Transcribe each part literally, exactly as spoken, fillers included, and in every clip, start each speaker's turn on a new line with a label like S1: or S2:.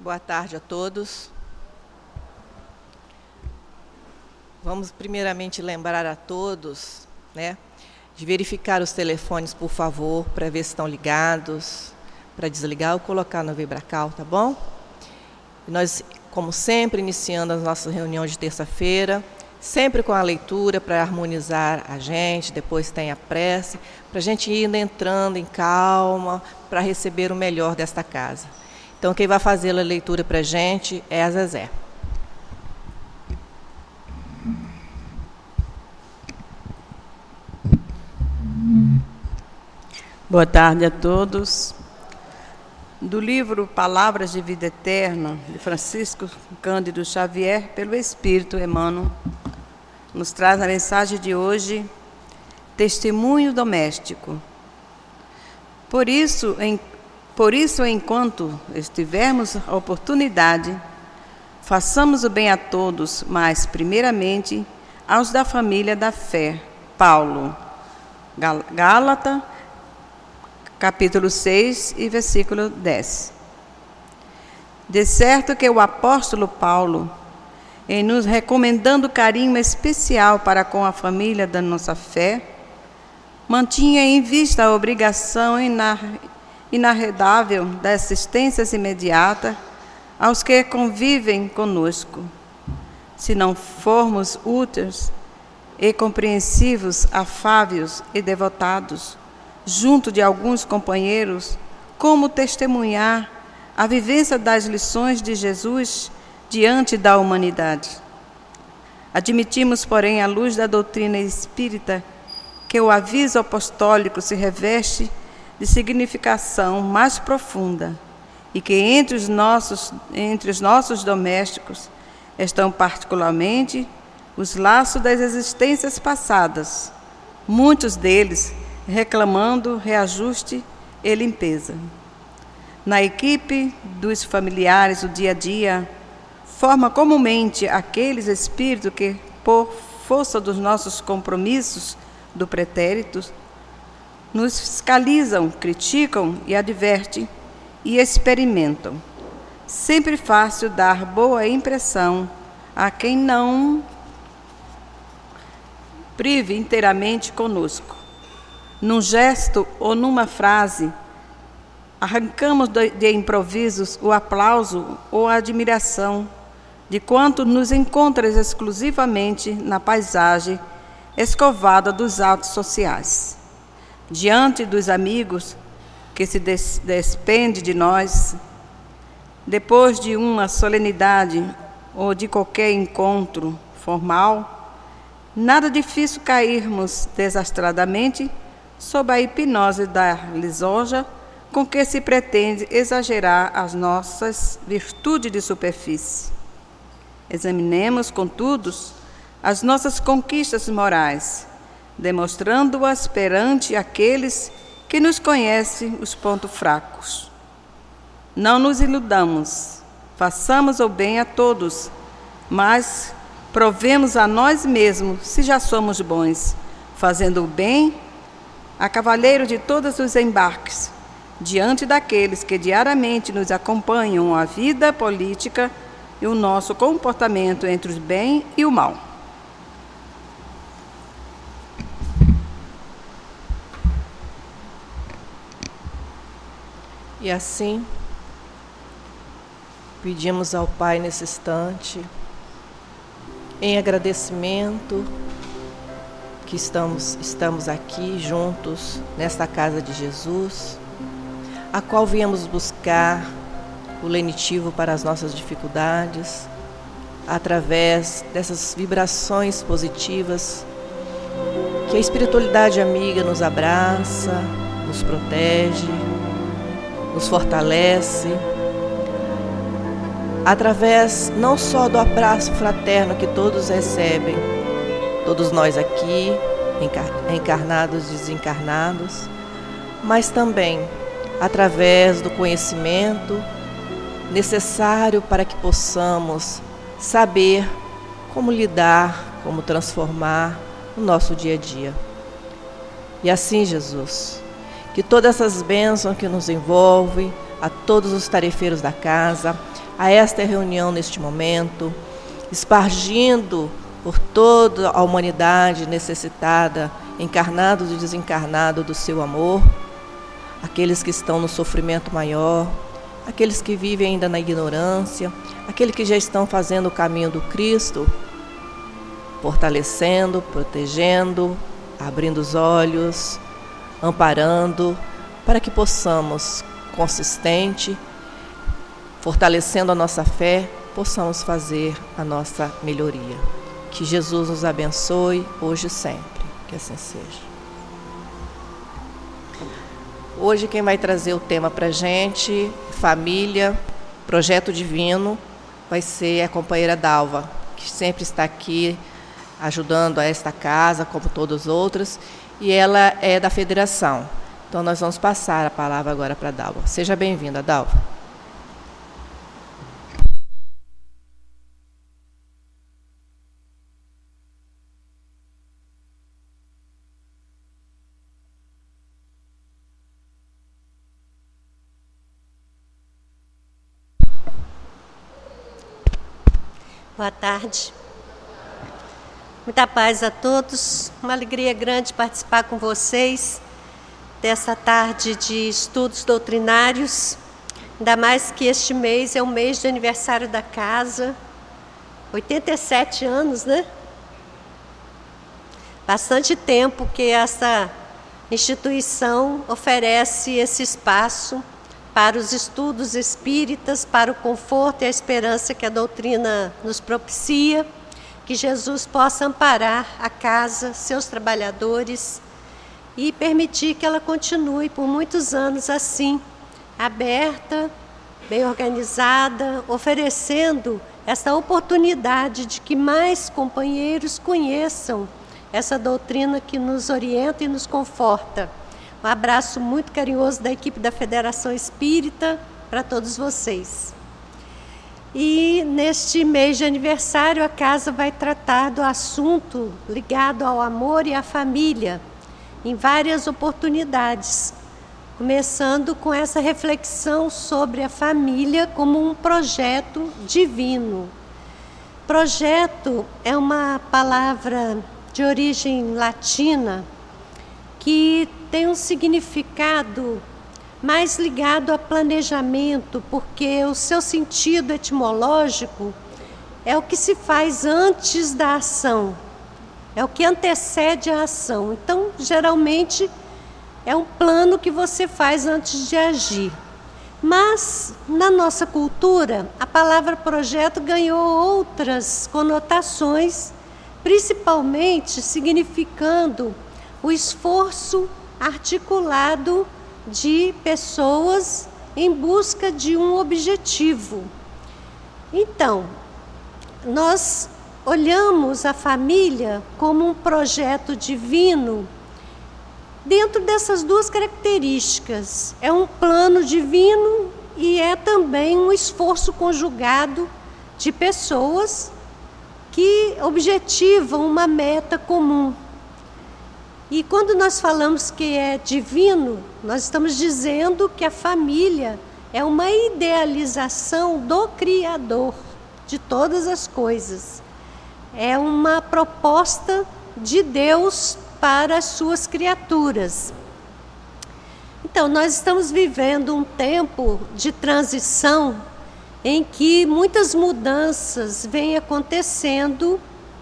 S1: Boa tarde a todos. Vamos primeiramente lembrar a todos, né, de verificar os telefones, por favor, para ver se estão ligados, para desligar ou colocar no vibracal, tá bom? E nós, como sempre, iniciando as nossas reuniões de terça-feira, sempre com a leitura para harmonizar a gente, depois tem a prece, para a gente ir entrando em calma, para receber o melhor desta casa. Então, quem vai fazer a leitura para a gente é a Zezé.
S2: Boa tarde a todos. Do livro Palavras de Vida Eterna, de Francisco Cândido Xavier, pelo Espírito Emmanuel, nos traz a mensagem de hoje, testemunho doméstico. Por isso, em, por isso, enquanto estivermos a oportunidade, façamos o bem a todos, mas, primeiramente, aos da família da fé. Paulo, Gálatas, capítulo seis e versículo dez. De certo que o apóstolo Paulo, em nos recomendando carinho especial para com a família da nossa fé, mantinha em vista a obrigação inar- inarredável da assistência imediata aos que convivem conosco. Se não formos úteis e compreensivos, afáveis e devotados, junto de alguns companheiros, como testemunhar a vivência das lições de Jesus diante da humanidade. Admitimos, porém, à luz da doutrina espírita, que o aviso apostólico se reveste de significação mais profunda e que entre os nossos, entre os nossos domésticos estão particularmente os laços das existências passadas, muitos deles reclamando reajuste e limpeza. Na equipe dos familiares, o dia a dia forma comumente aqueles espíritos que, por força dos nossos compromissos do pretérito, nos fiscalizam, criticam e advertem e experimentam. Sempre fácil dar boa impressão a quem não prive inteiramente conosco. Num gesto ou numa frase, arrancamos de improvisos o aplauso ou a admiração de quanto nos encontra exclusivamente na paisagem escovada dos atos sociais. Diante dos amigos que se des- despende de nós, depois de uma solenidade ou de qualquer encontro formal, nada difícil cairmos desastradamente sob a hipnose da lisonja com que se pretende exagerar as nossas virtudes de superfície. Examinemos, contudo, as nossas conquistas morais, demonstrando-as perante aqueles que nos conhecem os pontos fracos. Não nos iludamos, façamos o bem a todos, mas provemos a nós mesmos se já somos bons, fazendo o bem a cavaleiro de todos os embarques, diante daqueles que diariamente nos acompanham a vida política e o nosso comportamento entre o bem e o mal.
S1: E assim, pedimos ao Pai nesse instante, em agradecimento, que estamos, estamos aqui juntos nesta casa de Jesus, a qual viemos buscar o lenitivo para as nossas dificuldades, através dessas vibrações positivas que a espiritualidade amiga nos abraça, nos protege, nos fortalece, através não só do abraço fraterno que todos recebem, todos nós aqui, encarnados e desencarnados, mas também através do conhecimento necessário para que possamos saber como lidar, como transformar o nosso dia a dia. E assim, Jesus, que todas essas bênçãos que nos envolvem, a todos os tarefeiros da casa, a esta reunião neste momento, espargindo por toda a humanidade necessitada, encarnados e desencarnados, do seu amor, aqueles que estão no sofrimento maior, aqueles que vivem ainda na ignorância, aqueles que já estão fazendo o caminho do Cristo, fortalecendo, protegendo, abrindo os olhos, amparando, para que possamos, consistente, fortalecendo a nossa fé, possamos fazer a nossa melhoria. Que Jesus nos abençoe hoje e sempre, que assim seja. Hoje quem vai trazer o tema para a gente, família, projeto divino, vai ser a companheira Dalva, que sempre está aqui ajudando a esta casa, como todos os outros, e ela é da federação. Então nós vamos passar a palavra agora para a Dalva. Seja bem-vinda, Dalva.
S3: Boa tarde. Muita paz a todos. Uma alegria grande participar com vocês dessa tarde de estudos doutrinários. Ainda mais que este mês é o mês de aniversário da casa. oitenta e sete anos, né? Bastante tempo que essa instituição oferece esse espaço para os estudos espíritas, para o conforto e a esperança que a doutrina nos propicia, que Jesus possa amparar a casa, seus trabalhadores e permitir que ela continue por muitos anos assim, aberta, bem organizada, oferecendo essa oportunidade de que mais companheiros conheçam essa doutrina que nos orienta e nos conforta. Um abraço muito carinhoso da equipe da Federação Espírita para todos vocês. E neste mês de aniversário, a casa vai tratar do assunto ligado ao amor e à família, em várias oportunidades, começando com essa reflexão sobre a família como um projeto divino. Projeto é uma palavra de origem latina que tem um significado mais ligado a planejamento, porque o seu sentido etimológico é o que se faz antes da ação, é o que antecede a ação. Então, geralmente, é um plano que você faz antes de agir. Mas, na nossa cultura, a palavra projeto ganhou outras conotações, principalmente significando o esforço articulado de pessoas em busca de um objetivo. Então, nós olhamos a família como um projeto divino dentro dessas duas características. É um plano divino e é também um esforço conjugado de pessoas que objetivam uma meta comum. E quando nós falamos que é divino, nós estamos dizendo que a família é uma idealização do Criador de todas as coisas. É uma proposta de Deus para as suas criaturas. Então, nós estamos vivendo um tempo de transição em que muitas mudanças vêm acontecendo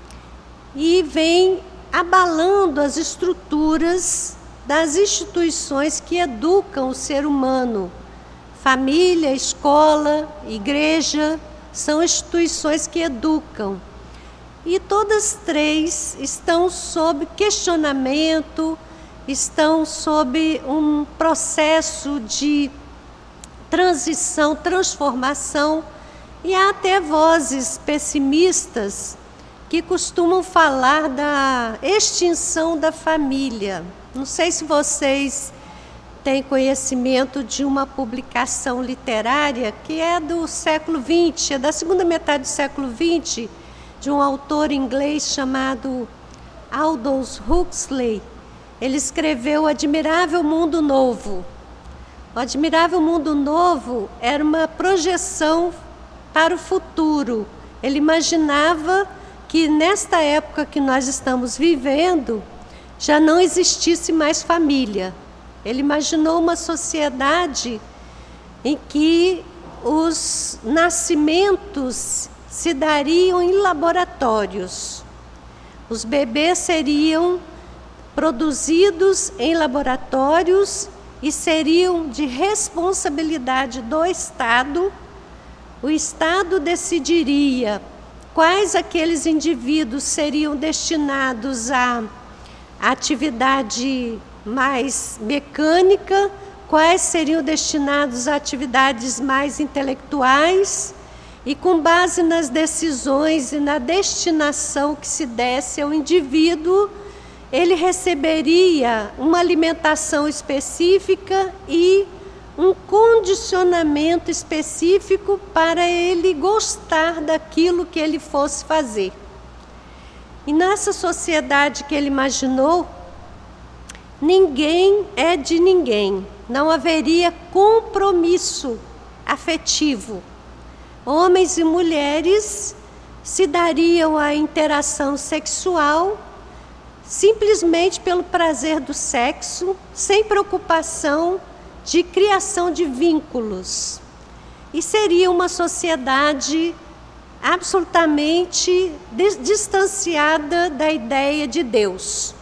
S3: e vêm abalando as estruturas das instituições que educam o ser humano. Família, escola, igreja, são instituições que educam. E todas três estão sob questionamento, estão sob um processo de transição, transformação, e há até vozes pessimistas que costumam falar da extinção da família. Não sei se vocês têm conhecimento de uma publicação literária que é do século vinte, é da segunda metade do século vinte, de um autor inglês chamado Aldous Huxley. Ele escreveu O Admirável Mundo Novo. O Admirável Mundo Novo era uma projeção para o futuro. Ele imaginava que nesta época que nós estamos vivendo, já não existisse mais família. Ele imaginou uma sociedade em que os nascimentos se dariam em laboratórios. Os bebês seriam produzidos em laboratórios e seriam de responsabilidade do Estado. O Estado decidiria quais aqueles indivíduos seriam destinados à atividade mais mecânica, quais seriam destinados a atividades mais intelectuais, e com base nas decisões e na destinação que se desse ao indivíduo, ele receberia uma alimentação específica e um condicionamento específico para ele gostar daquilo que ele fosse fazer. E nessa sociedade que ele imaginou, ninguém é de ninguém, não haveria compromisso afetivo. Homens e mulheres se dariam a interação sexual simplesmente pelo prazer do sexo, sem preocupação de criação de vínculos. E seria uma sociedade absolutamente distanciada da ideia de Deus.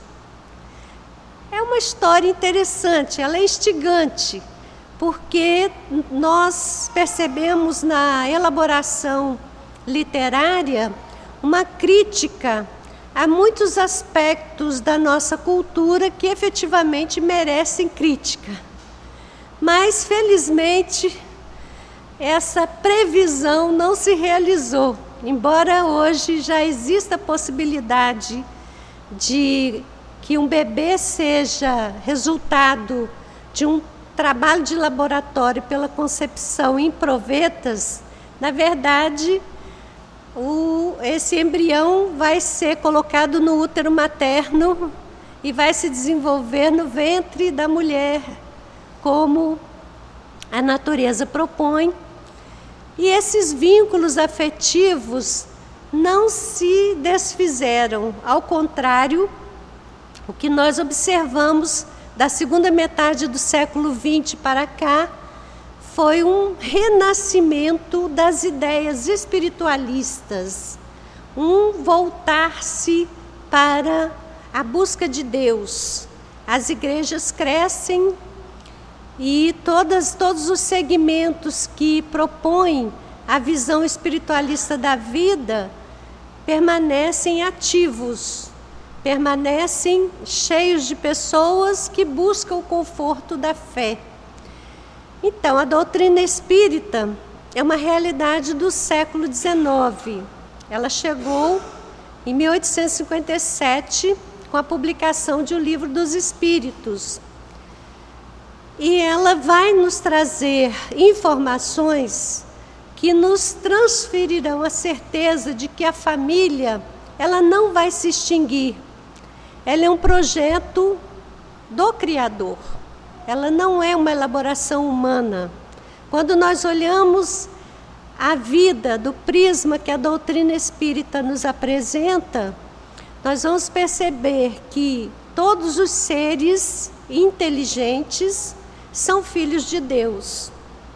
S3: É uma história interessante, ela é instigante, porque nós percebemos na elaboração literária uma crítica a muitos aspectos da nossa cultura que efetivamente merecem crítica. Mas, felizmente, essa previsão não se realizou, embora hoje já exista a possibilidade de que um bebê seja resultado de um trabalho de laboratório pela concepção em provetas. Na verdade, o, esse embrião vai ser colocado no útero materno e vai se desenvolver no ventre da mulher, como a natureza propõe. E esses vínculos afetivos não se desfizeram, ao contrário, o que nós observamos da segunda metade do século vinte para cá foi um renascimento das ideias espiritualistas, um voltar-se para a busca de Deus. As igrejas crescem e todas, todos os segmentos que propõem a visão espiritualista da vida permanecem ativos, permanecem cheios de pessoas que buscam o conforto da fé. Então, a doutrina espírita é uma realidade do século dezenove. Ela chegou em mil oitocentos e cinquenta e sete com a publicação de O Livro dos Espíritos. E ela vai nos trazer informações que nos transferirão a certeza de que a família, ela não vai se extinguir. Ela é um projeto do Criador. Ela não é uma elaboração humana. Quando nós olhamos a vida do prisma que a doutrina espírita nos apresenta, nós vamos perceber que todos os seres inteligentes são filhos de Deus.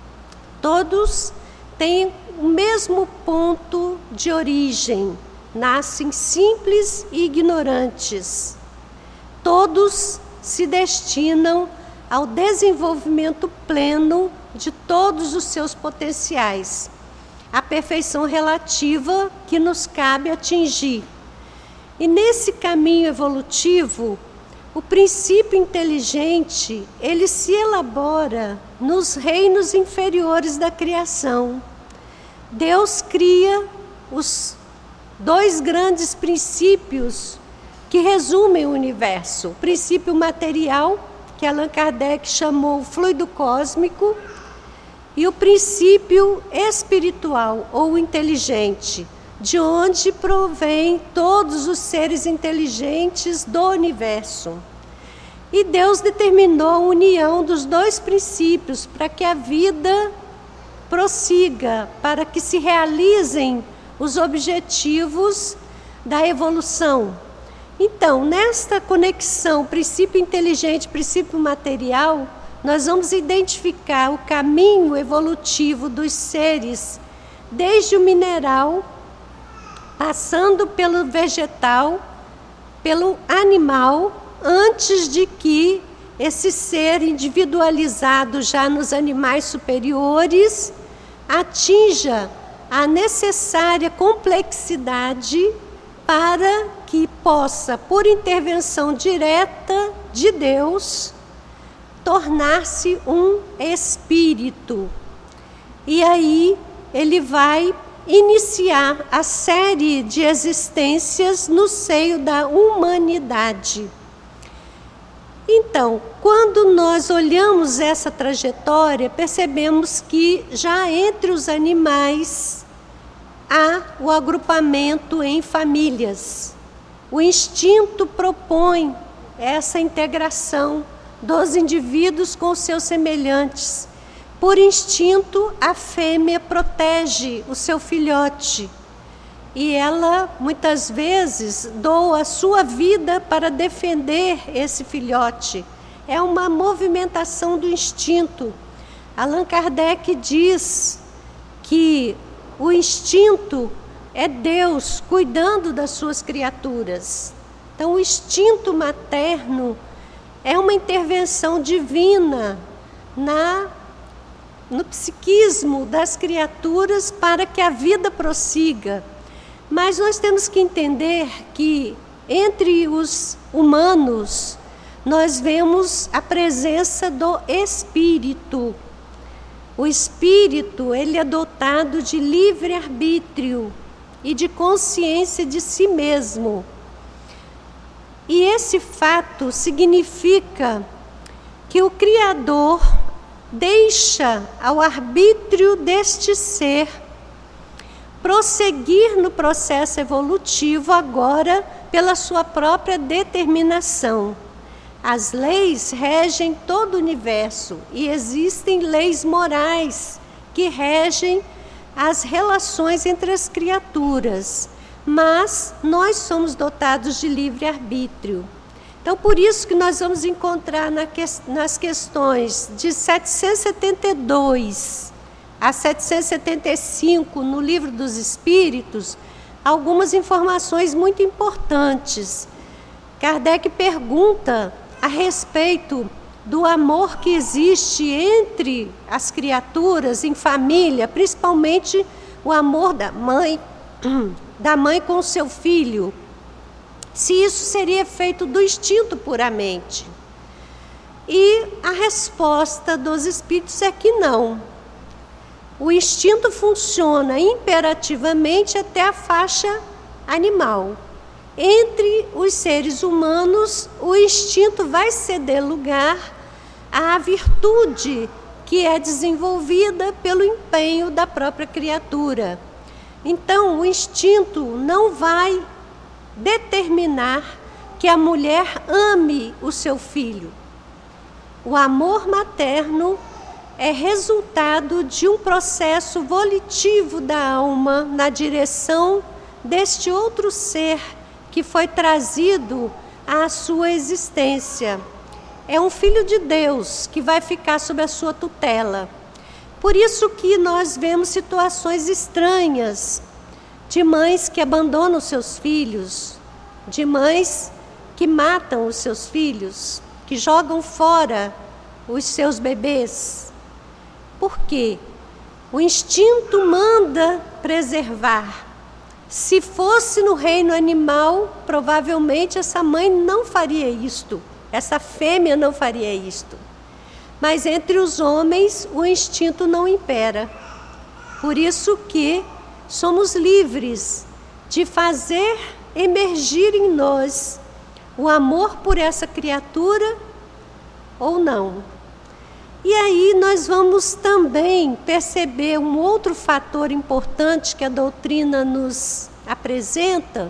S3: Todos têm o mesmo ponto de origem, nascem simples e ignorantes. Todos se destinam ao desenvolvimento pleno de todos os seus potenciais, a perfeição relativa que nos cabe atingir. E nesse caminho evolutivo, o princípio inteligente, ele se elabora nos reinos inferiores da criação. Deus cria os dois grandes princípios que resumem o universo. O princípio material, que Allan Kardec chamou fluido cósmico, e o princípio espiritual ou inteligente, de onde provém todos os seres inteligentes do universo. E Deus determinou a união dos dois princípios para que a vida prossiga, para que se realizem os objetivos da evolução. Então, nesta conexão princípio inteligente, princípio material, nós vamos identificar o caminho evolutivo dos seres, desde o mineral, passando pelo vegetal, pelo animal, antes de que esse ser individualizado já nos animais superiores atinja a necessária complexidade para que possa, por intervenção direta de Deus, tornar-se um espírito. E aí ele vai iniciar a série de existências no seio da humanidade. Então, quando nós olhamos essa trajetória, percebemos que já entre os animais há o agrupamento em famílias. O instinto propõe essa integração dos indivíduos com seus semelhantes. Por instinto, a fêmea protege o seu filhote. E ela, muitas vezes, doa a sua vida para defender esse filhote. É uma movimentação do instinto. Allan Kardec diz que o instinto é Deus cuidando das suas criaturas. Então, o instinto materno é uma intervenção divina na, no psiquismo das criaturas para que a vida prossiga. Mas nós temos que entender que entre os humanos nós vemos a presença do espírito. O espírito, ele é dotado de livre-arbítrio e de consciência de si mesmo. E esse fato significa que o Criador deixa ao arbítrio deste ser prosseguir no processo evolutivo agora pela sua própria determinação. As leis regem todo o universo e existem leis morais que regem as relações entre as criaturas, mas nós somos dotados de livre-arbítrio. Então, por isso que nós vamos encontrar na que, nas questões de setecentos e setenta e dois a setecentos e setenta e cinco, no Livro dos Espíritos, algumas informações muito importantes. Kardec pergunta a respeito do amor que existe entre as criaturas em família, principalmente o amor da mãe, da mãe com o seu filho, se isso seria feito do instinto puramente. E a resposta dos espíritos é que não. O instinto funciona imperativamente até a faixa animal. Entre os seres humanos, o instinto vai ceder lugar à virtude que é desenvolvida pelo empenho da própria criatura. Então, o instinto não vai determinar que a mulher ame o seu filho. O amor materno é resultado de um processo volitivo da alma na direção deste outro ser que foi trazido à sua existência. É um filho de Deus que vai ficar sob a sua tutela. Por isso que nós vemos situações estranhas de mães que abandonam seus filhos, de mães que matam os seus filhos, que jogam fora os seus bebês. Por quê? O instinto manda preservar. Se fosse no reino animal, provavelmente essa mãe não faria isto, essa fêmea não faria isto. Mas entre os homens, o instinto não impera. Por isso que somos livres de fazer emergir em nós o amor por essa criatura ou não. E aí nós vamos também perceber um outro fator importante que a doutrina nos apresenta,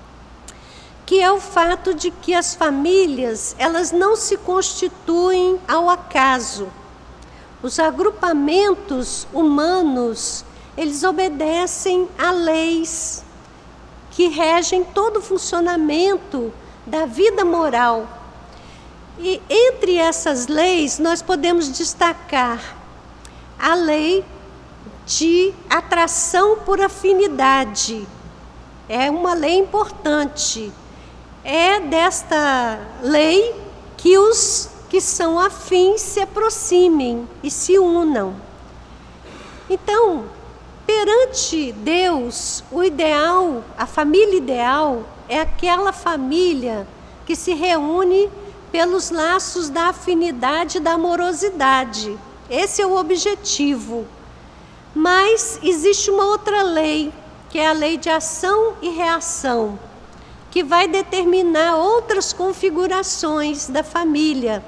S3: que é o fato de que as famílias, elas não se constituem ao acaso. os agrupamentos humanos, eles obedecem a leis que regem todo o funcionamento da vida moral. E entre essas leis, nós podemos destacar a lei de atração por afinidade. É uma lei importante. É desta lei que os que são afins se aproximem e se unam. Então, perante Deus, o ideal, a família ideal, é aquela família que se reúne pelos laços da afinidade e da amorosidade. Esse é o objetivo. Mas existe uma outra lei, que é a lei de ação e reação, que vai determinar outras configurações da família.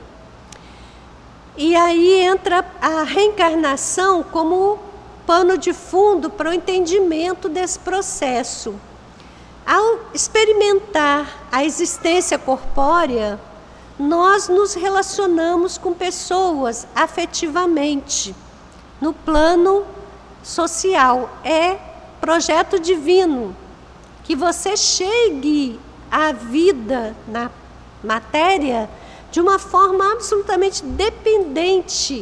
S3: E aí entra a reencarnação como pano de fundo para o entendimento desse processo. Ao experimentar a existência corpórea, nós nos relacionamos com pessoas afetivamente, no plano social. É projeto divino que você chegue à vida na matéria de uma forma absolutamente dependente.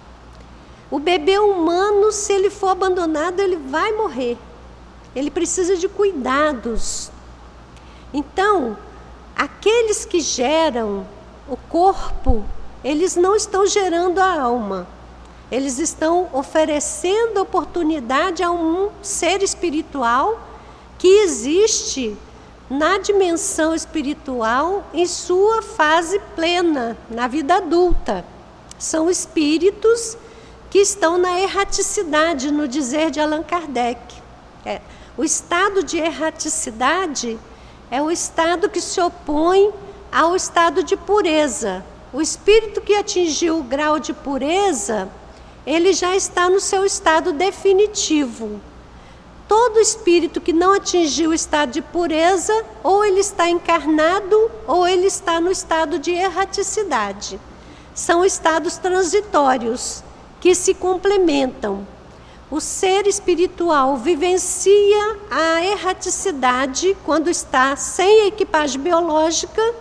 S3: O bebê humano, se ele for abandonado, ele vai morrer. Ele precisa de cuidados. Então, aqueles que geram o corpo, eles não estão gerando a alma. Eles estão oferecendo oportunidade a um ser espiritual que existe na dimensão espiritual em sua fase plena, na vida adulta. São espíritos que estão na erraticidade, no dizer de Allan Kardec. É, o estado de erraticidade é o estado que se opõe ao estado de pureza. O espírito que atingiu o grau de pureza, ele já está no seu estado definitivo. Todo espírito que não atingiu o estado de pureza, ou ele está encarnado, ou ele está no estado de erraticidade. São estados transitórios que se complementam. O ser espiritual vivencia a erraticidade quando está sem equipagem biológica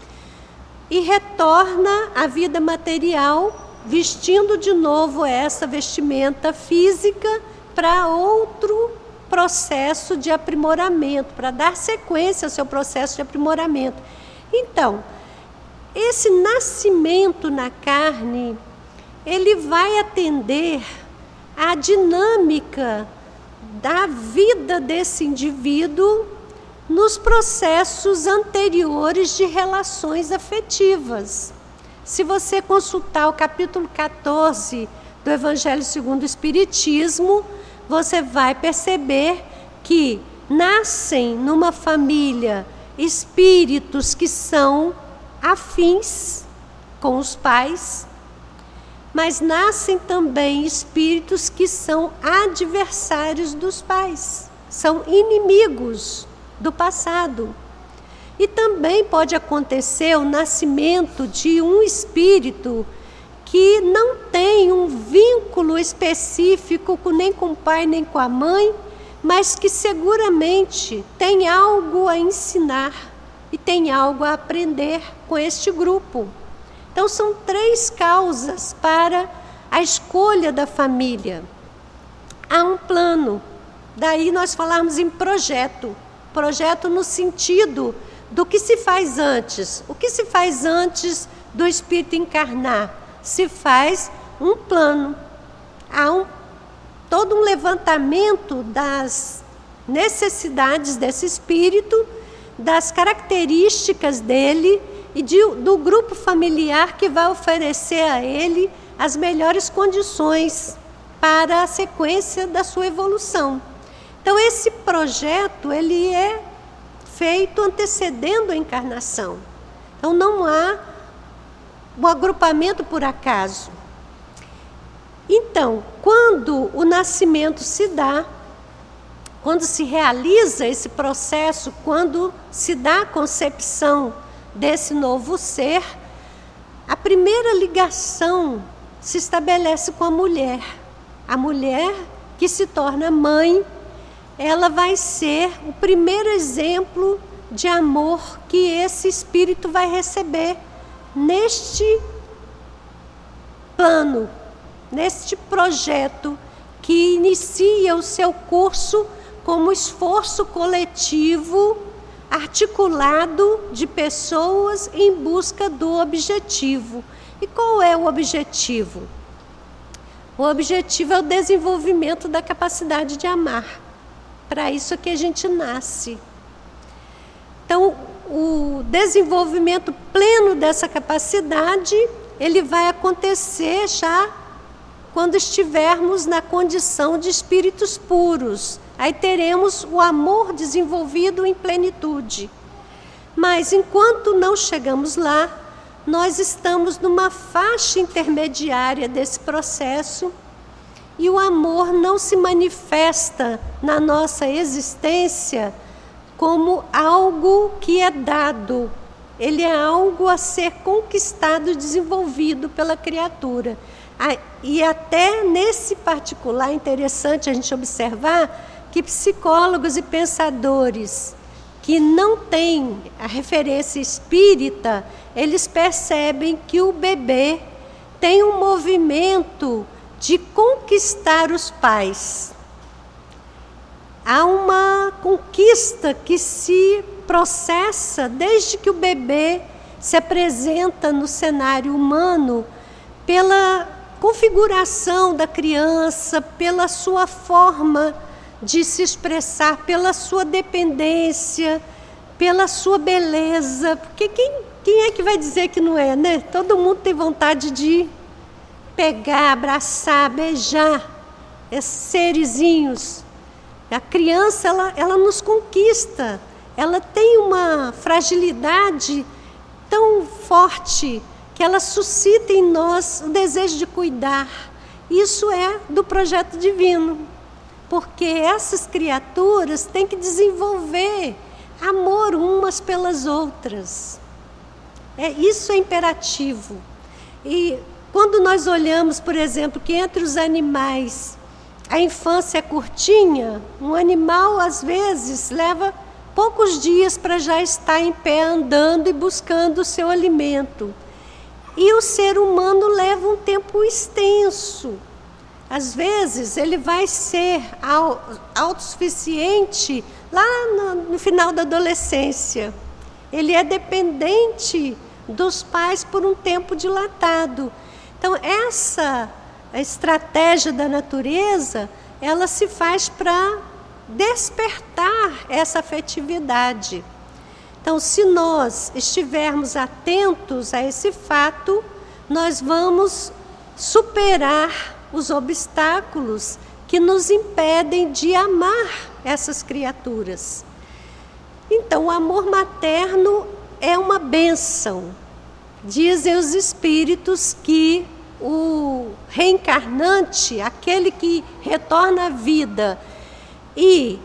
S3: e retorna à vida material, vestindo de novo essa vestimenta física para outro processo de aprimoramento, para dar sequência ao seu processo de aprimoramento. Então, esse nascimento na carne, ele vai atender à dinâmica da vida desse indivíduo nos processos anteriores de relações afetivas. Se você consultar o capítulo quatorze do Evangelho segundo o Espiritismo, você vai perceber que nascem numa família espíritos que são afins com os pais, mas nascem também espíritos que são adversários dos pais, são inimigos do passado. E também pode acontecer o nascimento de um espírito que não tem um vínculo específico nem com o pai nem com a mãe, mas que seguramente tem algo a ensinar e tem algo a aprender com este grupo. Então são três causas para a escolha da família. Há um plano, daí nós falamos em projeto, projeto no sentido do que se faz antes. O que se faz antes do espírito encarnar? Se faz um plano. Há um, todo um levantamento das necessidades desse espírito, das características dele e de, do grupo familiar que vai oferecer a ele as melhores condições para a sequência da sua evolução. Então, esse projeto ele é feito antecedendo a encarnação. Então, não há o agrupamento por acaso. Então, quando o nascimento se dá, quando se realiza esse processo, quando se dá a concepção desse novo ser, a primeira ligação se estabelece com a mulher. A mulher que se torna mãe, ela vai ser o primeiro exemplo de amor que esse espírito vai receber neste plano, neste projeto que inicia o seu curso como esforço coletivo, articulado de pessoas em busca do objetivo. E qual é o objetivo? O objetivo é o desenvolvimento da capacidade de amar. Para isso é que a gente nasce. Então, o desenvolvimento pleno dessa capacidade, ele vai acontecer já quando estivermos na condição de espíritos puros. Aí teremos o amor desenvolvido em plenitude. Mas enquanto não chegamos lá, nós estamos numa faixa intermediária desse processo e o amor não se manifesta na nossa existência como algo que é dado. Ele é algo a ser conquistado e desenvolvido pela criatura. E até nesse particular é interessante a gente observar que psicólogos e pensadores que não têm a referência espírita, eles percebem que o bebê tem um movimento de conquistar os pais. Há uma conquista que se processa desde que o bebê se apresenta no cenário humano, pela configuração da criança, pela sua forma de se expressar, pela sua dependência, pela sua beleza. Porque quem, quem é que vai dizer que não é, né? Todo mundo tem vontade de pegar, abraçar, beijar esses serezinhos. A criança, ela, ela nos conquista. Ela tem uma fragilidade tão forte que ela suscita em nós o desejo de cuidar. Isso é do projeto divino. Porque essas criaturas têm que desenvolver amor umas pelas outras. É, isso é imperativo. E quando nós olhamos, por exemplo, que entre os animais a infância é curtinha, um animal às vezes leva poucos dias para já estar em pé andando e buscando o seu alimento. E o ser humano leva um tempo extenso. Às vezes ele vai ser autossuficiente lá no, no final da adolescência. Ele é dependente dos pais por um tempo dilatado. Então essa a estratégia da natureza, ela se faz para despertar essa afetividade. Então, se nós estivermos atentos a esse fato, nós vamos superar os obstáculos que nos impedem de amar essas criaturas. Então, o amor materno é uma bênção. Dizem os espíritos que o reencarnante, aquele que retorna à vida e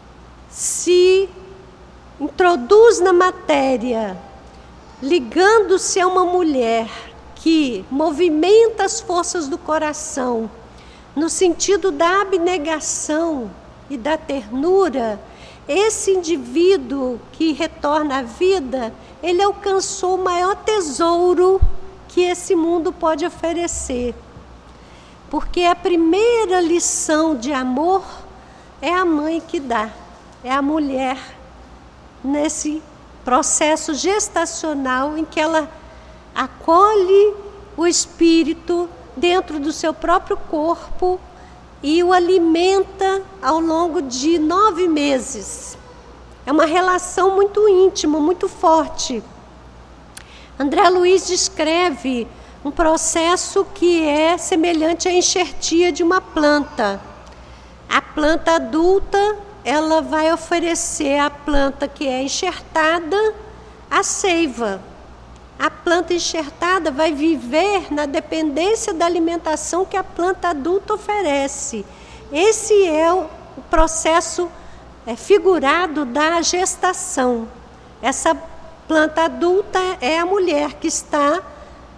S3: se introduz na matéria, ligando-se a uma mulher que movimenta as forças do coração, no sentido da abnegação e da ternura, esse indivíduo que retorna à vida, ele alcançou o maior tesouro que esse mundo pode oferecer. Porque a primeira lição de amor é a mãe que dá, é a mulher, nesse processo gestacional em que ela acolhe o espírito dentro do seu próprio corpo e o alimenta ao longo de nove meses. É uma relação muito íntima, muito forte. André Luiz descreve um processo que é semelhante à enxertia de uma planta. A planta adulta, ela vai oferecer à planta que é enxertada a seiva. A planta enxertada vai viver na dependência da alimentação que a planta adulta oferece. Esse é o processo é, figurado da gestação. Essa planta adulta é a mulher que está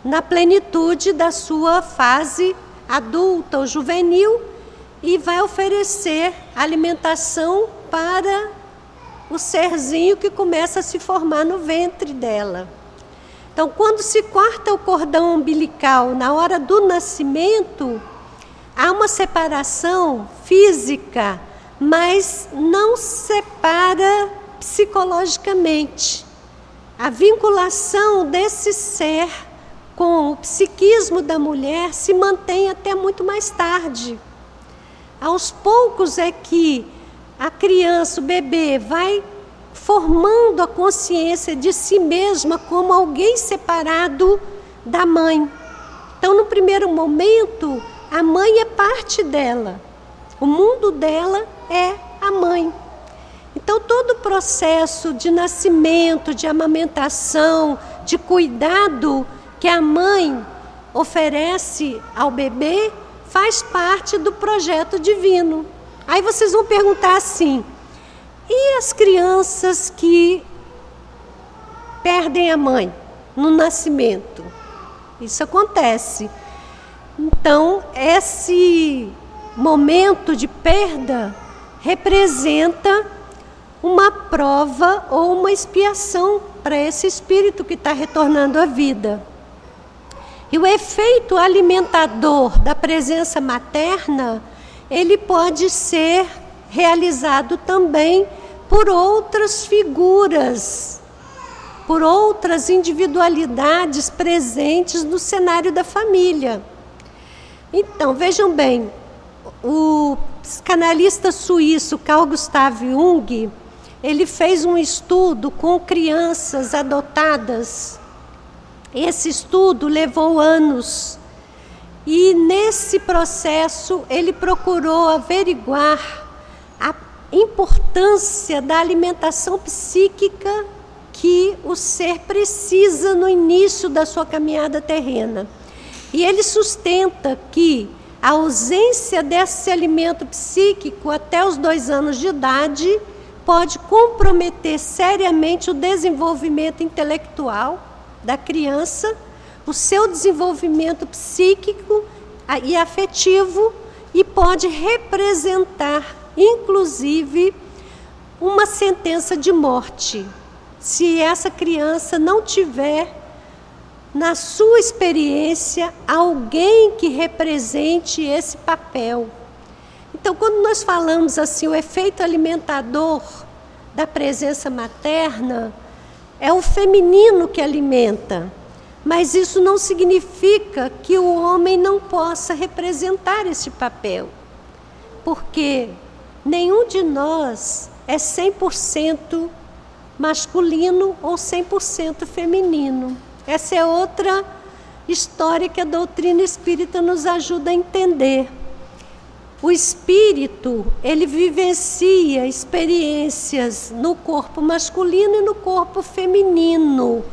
S3: na plenitude da sua fase adulta ou juvenil e vai oferecer alimentação para o serzinho que começa a se formar no ventre dela. Então, quando se corta o cordão umbilical na hora do nascimento, há uma separação física, mas não separa psicologicamente. A vinculação desse ser com o psiquismo da mulher se mantém até muito mais tarde. Aos poucos é que a criança, o bebê, vai formando a consciência de si mesma como alguém separado da mãe. Então, no primeiro momento, a mãe é parte dela. O mundo dela é a mãe. Então, todo o processo de nascimento, de amamentação, de cuidado que a mãe oferece ao bebê, faz parte do projeto divino. Aí vocês vão perguntar assim, e as crianças que perdem a mãe no nascimento? Isso acontece. Então, esse momento de perda representa uma prova ou uma expiação para esse espírito que está retornando à vida. E o efeito alimentador da presença materna, ele pode ser realizado também por outras figuras, por outras individualidades presentes no cenário da família. Então, vejam bem, o psicanalista suíço Carl Gustav Jung, ele fez um estudo com crianças adotadas. Esse estudo levou anos. E nesse processo ele procurou averiguar a importância da alimentação psíquica que o ser precisa no início da sua caminhada terrena. E ele sustenta que a ausência desse alimento psíquico até os dois anos de idade pode comprometer seriamente o desenvolvimento intelectual da criança, o seu desenvolvimento psíquico e afetivo, e pode representar, inclusive, uma sentença de morte, se essa criança não tiver, na sua experiência, alguém que represente esse papel. Então, quando nós falamos assim, o efeito alimentador da presença materna, é o feminino que alimenta. Mas isso não significa que o homem não possa representar esse papel. Porque nenhum de nós é cem por cento masculino ou cem por cento feminino. Essa é outra história que a doutrina espírita nos ajuda a entender. O espírito, ele vivencia experiências no corpo masculino e no corpo feminino.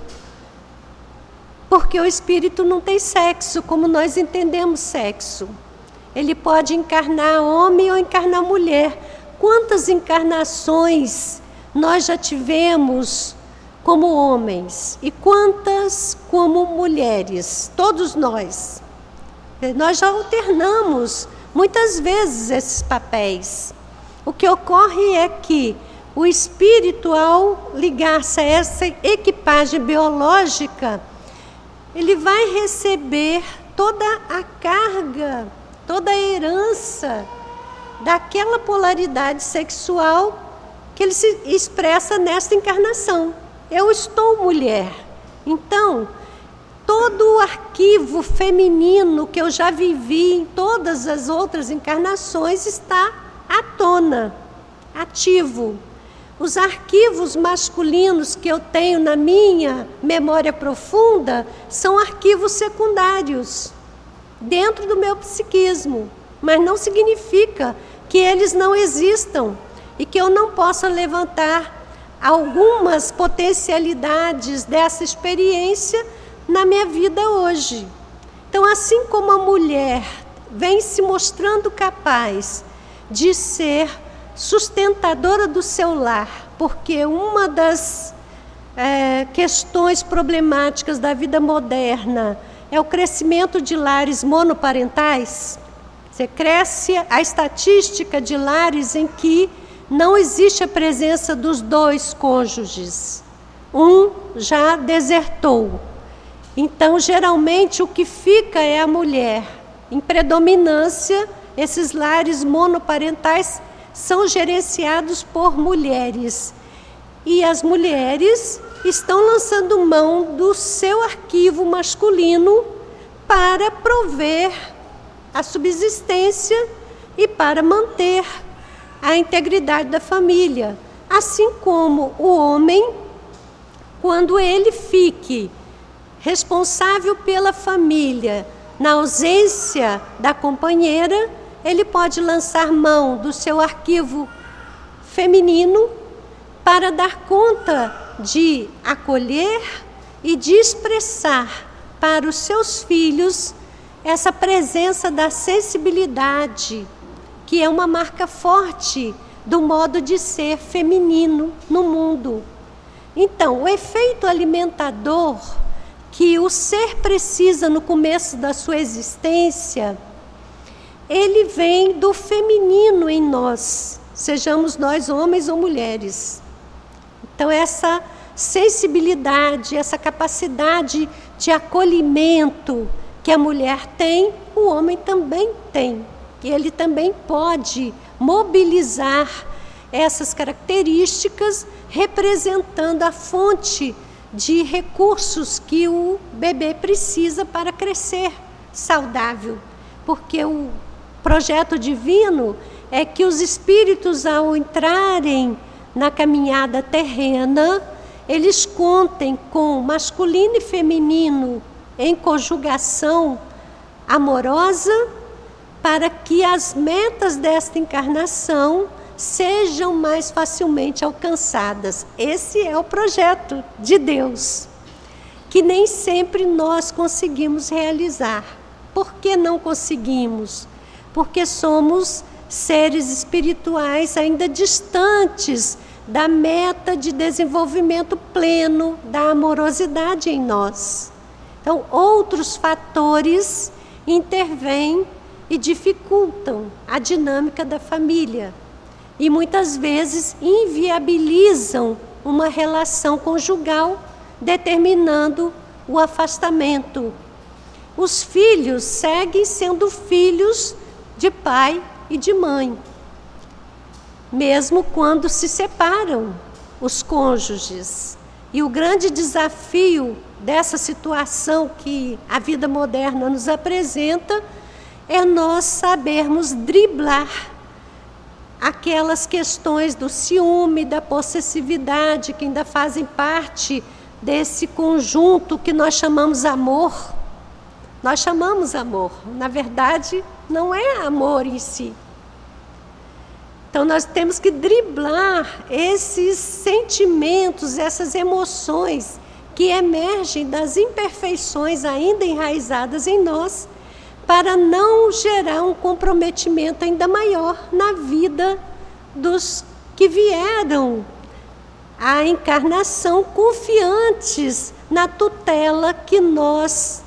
S3: Porque o espírito não tem sexo, como nós entendemos sexo. Ele pode encarnar homem ou encarnar mulher. Quantas encarnações nós já tivemos como homens e quantas como mulheres? Todos nós. Nós já alternamos muitas vezes esses papéis. O que ocorre é que o espírito, ao ligar-se a essa equipagem biológica, ele vai receber toda a carga, toda a herança daquela polaridade sexual que ele se expressa nesta encarnação. Eu estou mulher. Então, todo o arquivo feminino que eu já vivi em todas as outras encarnações está à tona, ativo. Os arquivos masculinos que eu tenho na minha memória profunda são arquivos secundários, dentro do meu psiquismo, mas não significa que eles não existam e que eu não possa levantar algumas potencialidades dessa experiência na minha vida hoje. Então, assim como a mulher vem se mostrando capaz de ser sustentadora do seu lar, porque uma das é, questões problemáticas da vida moderna é o crescimento de lares monoparentais. Você cresce a estatística de lares em que não existe a presença dos dois cônjuges. Um já desertou. Então, geralmente, o que fica é a mulher. Em predominância, esses lares monoparentais são gerenciados por mulheres. E as mulheres estão lançando mão do seu arquivo masculino para prover a subsistência e para manter a integridade da família. Assim como o homem, quando ele fique responsável pela família, na ausência da companheira, ele pode lançar mão do seu arquivo feminino para dar conta de acolher e de expressar para os seus filhos essa presença da sensibilidade, que é uma marca forte do modo de ser feminino no mundo. Então, o efeito alimentador que o ser precisa no começo da sua existência, ele vem do feminino em nós, sejamos nós homens ou mulheres. Então, essa sensibilidade, essa capacidade de acolhimento que a mulher tem, o homem também tem. E ele também pode mobilizar essas características, representando a fonte de recursos que o bebê precisa para crescer saudável. Porque o projeto divino é que os espíritos, ao entrarem na caminhada terrena, eles contem com masculino e feminino em conjugação amorosa, para que as metas desta encarnação sejam mais facilmente alcançadas. Esse é o projeto de Deus, que nem sempre nós conseguimos realizar. Por que não conseguimos? Porque somos seres espirituais ainda distantes da meta de desenvolvimento pleno da amorosidade em nós. Então, outros fatores intervêm e dificultam a dinâmica da família. E muitas vezes inviabilizam uma relação conjugal, determinando o afastamento. Os filhos seguem sendo filhos de pai e de mãe, mesmo quando se separam os cônjuges. E o grande desafio dessa situação que a vida moderna nos apresenta é nós sabermos driblar aquelas questões do ciúme, da possessividade, que ainda fazem parte desse conjunto que nós chamamos amor. Nós chamamos amor, na verdade, não é amor em si. Então, nós temos que driblar esses sentimentos, essas emoções que emergem das imperfeições ainda enraizadas em nós, para não gerar um comprometimento ainda maior na vida dos que vieram à encarnação confiantes na tutela que nós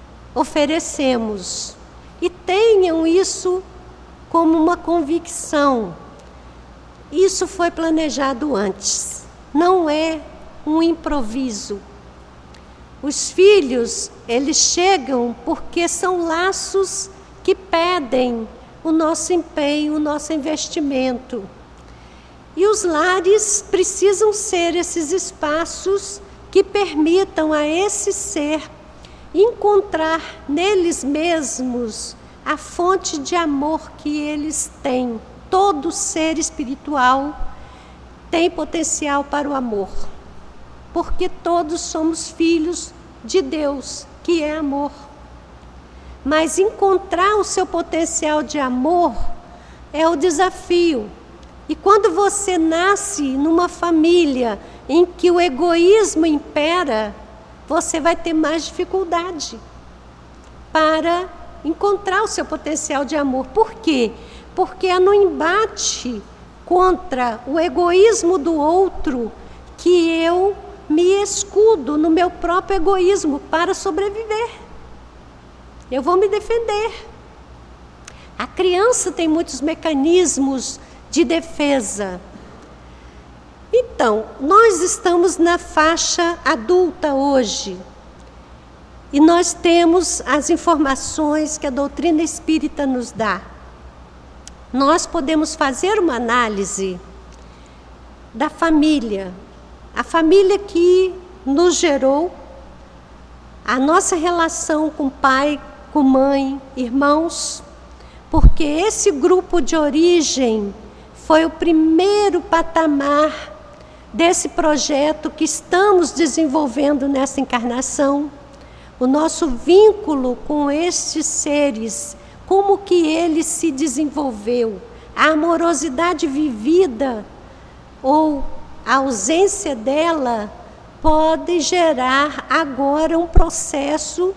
S3: oferecemos. E tenham isso como uma convicção. Isso foi planejado antes, não é um improviso. Os filhos, eles chegam porque são laços que pedem o nosso empenho, o nosso investimento. E os lares precisam ser esses espaços que permitam a esse ser encontrar neles mesmos a fonte de amor que eles têm. Todo ser espiritual tem potencial para o amor, porque todos somos filhos de Deus, que é amor. Mas encontrar o seu potencial de amor é o desafio. E quando você nasce numa família em que o egoísmo impera, você vai ter mais dificuldade para encontrar o seu potencial de amor. Por quê? Porque é no embate contra o egoísmo do outro que eu me escudo no meu próprio egoísmo para sobreviver. eu vou me defender. A criança tem muitos mecanismos de defesa. Então, nós estamos na faixa adulta hoje. E nós temos as informações que a doutrina espírita nos dá. Nós podemos fazer uma análise da família. A família que nos gerou, a nossa relação com pai, com mãe, irmãos, porque esse grupo de origem foi o primeiro patamar desse projeto que estamos desenvolvendo nessa encarnação. O nosso vínculo com estes seres, como que ele se desenvolveu, a amorosidade vivida ou a ausência dela pode gerar agora um processo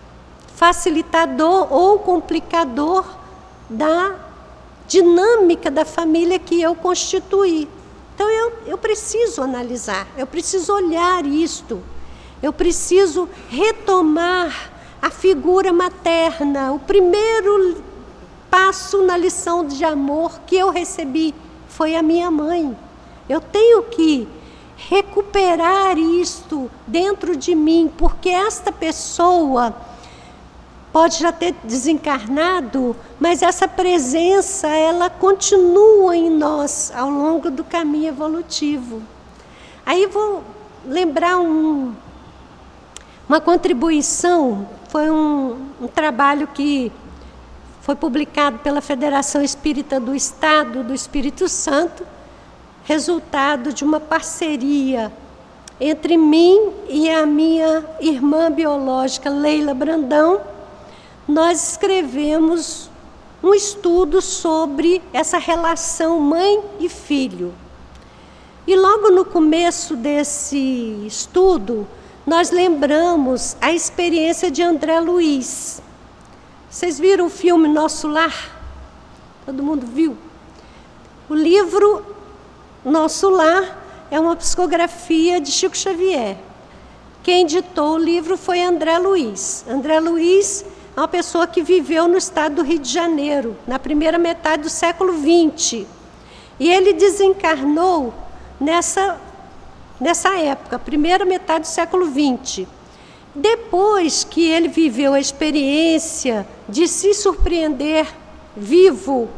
S3: facilitador ou complicador da dinâmica da família que eu constituí. Então eu, eu preciso analisar, eu preciso olhar isto, eu preciso retomar a figura materna, o primeiro passo na lição de amor que eu recebi foi a minha mãe. Eu tenho que recuperar isto dentro de mim, porque esta pessoa pode já ter desencarnado, mas essa presença, ela continua em nós ao longo do caminho evolutivo. Aí vou lembrar um, uma contribuição, foi um, um trabalho que foi publicado pela Federação Espírita do Estado do Espírito Santo, resultado de uma parceria entre mim e a minha irmã biológica, Leila Brandão. Nós escrevemos um estudo sobre essa relação mãe e filho. E logo no começo desse estudo, nós lembramos a experiência de André Luiz. Vocês viram o filme Nosso Lar? Todo mundo viu? O livro Nosso Lar é uma psicografia de Chico Xavier. Quem editou o livro foi André Luiz. André Luiz é uma pessoa que viveu no estado do Rio de Janeiro, na primeira metade do século vinte. E ele desencarnou nessa, nessa época, primeira metade do século vinte. Depois que ele viveu a experiência de se surpreender vivo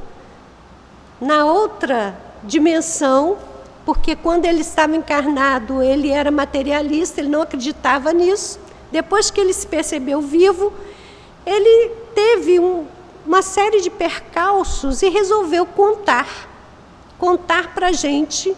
S3: na outra dimensão, porque quando ele estava encarnado, ele era materialista, ele não acreditava nisso. Depois que ele se percebeu vivo, ele teve um, uma série de percalços e resolveu contar, contar para a gente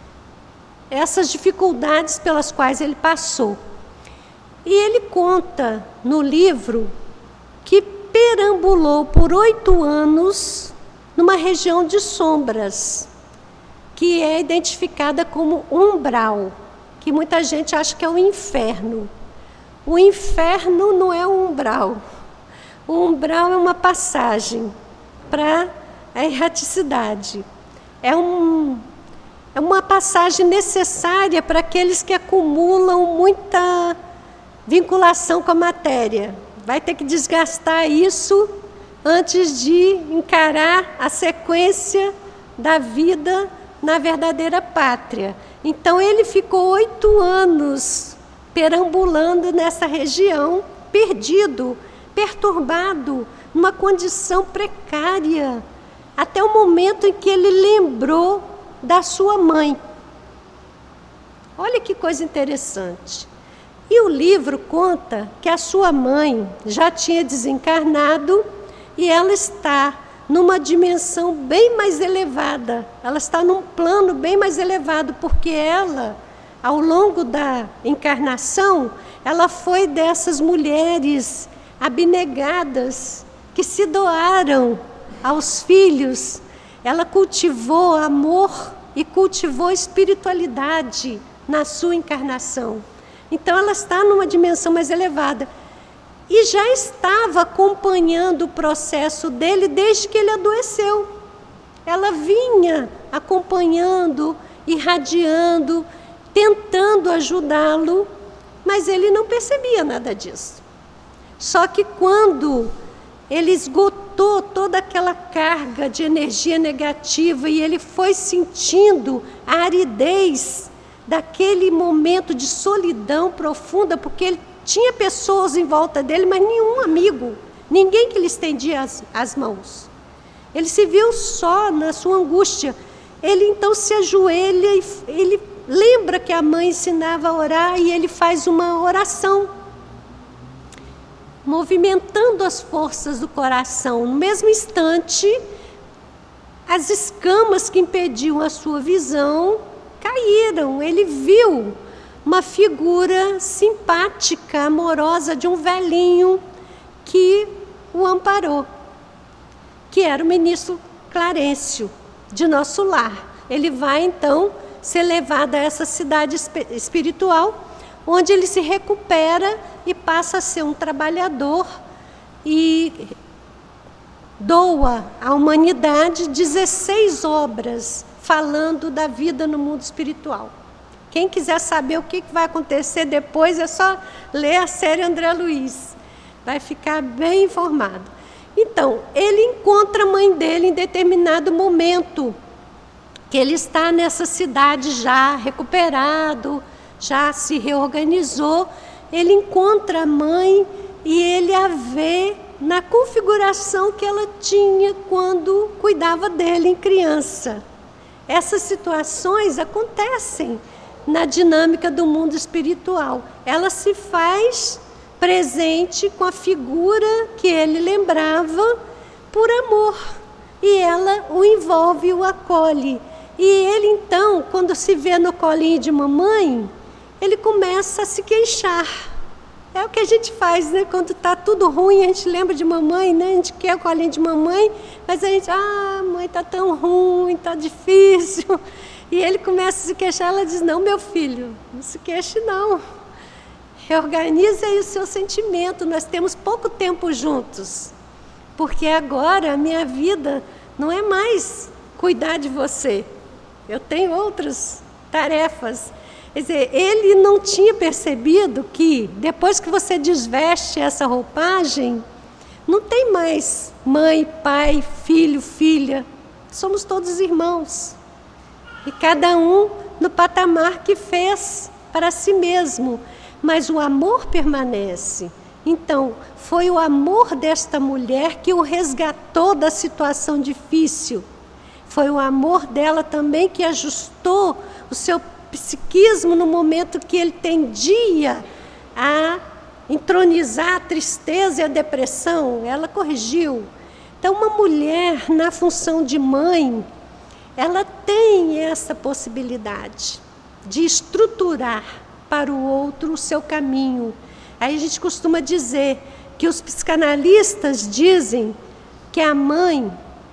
S3: essas dificuldades pelas quais ele passou. E ele conta no livro que perambulou por oito anos numa região de sombras, que é identificada como umbral, que muita gente acha que é o inferno. O inferno não é o umbral. O umbral é uma passagem para a erraticidade. É, um, é uma passagem necessária para aqueles que acumulam muita vinculação com a matéria. Vai ter que desgastar isso antes de encarar a sequência da vida na verdadeira pátria. Então ele ficou oito anos perambulando nessa região, perdido, perturbado, numa condição precária, até o momento em que ele lembrou da sua mãe. Olha que coisa interessante. E o livro conta que a sua mãe já tinha desencarnado e ela está numa dimensão bem mais elevada. Ela está num plano bem mais elevado, porque ela, ao longo da encarnação, ela foi dessas mulheres abnegadas que se doaram aos filhos. Ela cultivou amor e cultivou espiritualidade na sua encarnação. Então ela está numa dimensão mais elevada. E já estava acompanhando o processo dele desde que ele adoeceu. Ela vinha acompanhando, irradiando, tentando ajudá-lo, mas ele não percebia nada disso. Só que quando ele esgotou toda aquela carga de energia negativa e ele foi sentindo a aridez daquele momento de solidão profunda, porque ele tinha pessoas em volta dele, mas nenhum amigo, ninguém que lhe estendia as, as mãos. Ele se viu só na sua angústia. Ele então se ajoelha e ele lembra que a mãe ensinava a orar e ele faz uma oração, movimentando as forças do coração. No mesmo instante, as escamas que impediam a sua visão caíram. Ele viu uma figura simpática, amorosa de um velhinho que o amparou, que era o ministro Clarencio, de Nosso Lar. Ele vai então ser levado a essa cidade espiritual, onde ele se recupera e passa a ser um trabalhador e doa à humanidade dezesseis obras falando da vida no mundo espiritual. Quem quiser saber o que vai acontecer depois, é só ler a série André Luiz. Vai ficar bem informado. Então, ele encontra a mãe dele em determinado momento, que ele está nessa cidade já recuperado, já se reorganizou. Ele encontra a mãe e ele a vê na configuração que ela tinha quando cuidava dele em criança. Essas situações acontecem na dinâmica do mundo espiritual. Ela se faz presente com a figura que ele lembrava por amor. E ela o envolve e o acolhe. E ele então, quando se vê no colinho de mamãe, ele começa a se queixar. É o que a gente faz, né? Quando está tudo ruim, a gente lembra de mamãe, né? A gente quer o colinho de mamãe, mas a gente, ah, mãe, está tão ruim, está difícil. E ele começa a se queixar, ela diz, não, meu filho, não se queixe não. Reorganize aí o seu sentimento, nós temos pouco tempo juntos. Porque agora a minha vida não é mais cuidar de você. Eu tenho outras tarefas. Quer dizer, ele não tinha percebido que depois que você desveste essa roupagem, não tem mais mãe, pai, filho, filha. Somos todos irmãos. E cada um no patamar que fez para si mesmo. Mas o amor permanece. Então, foi o amor desta mulher que o resgatou da situação difícil. Foi o amor dela também que ajustou o seu psiquismo no momento que ele tendia a entronizar a tristeza e a depressão. Ela corrigiu. Então, uma mulher na função de mãe, ela tem essa possibilidade de estruturar para o outro o seu caminho. Aí a gente costuma dizer que os psicanalistas dizem que a mãe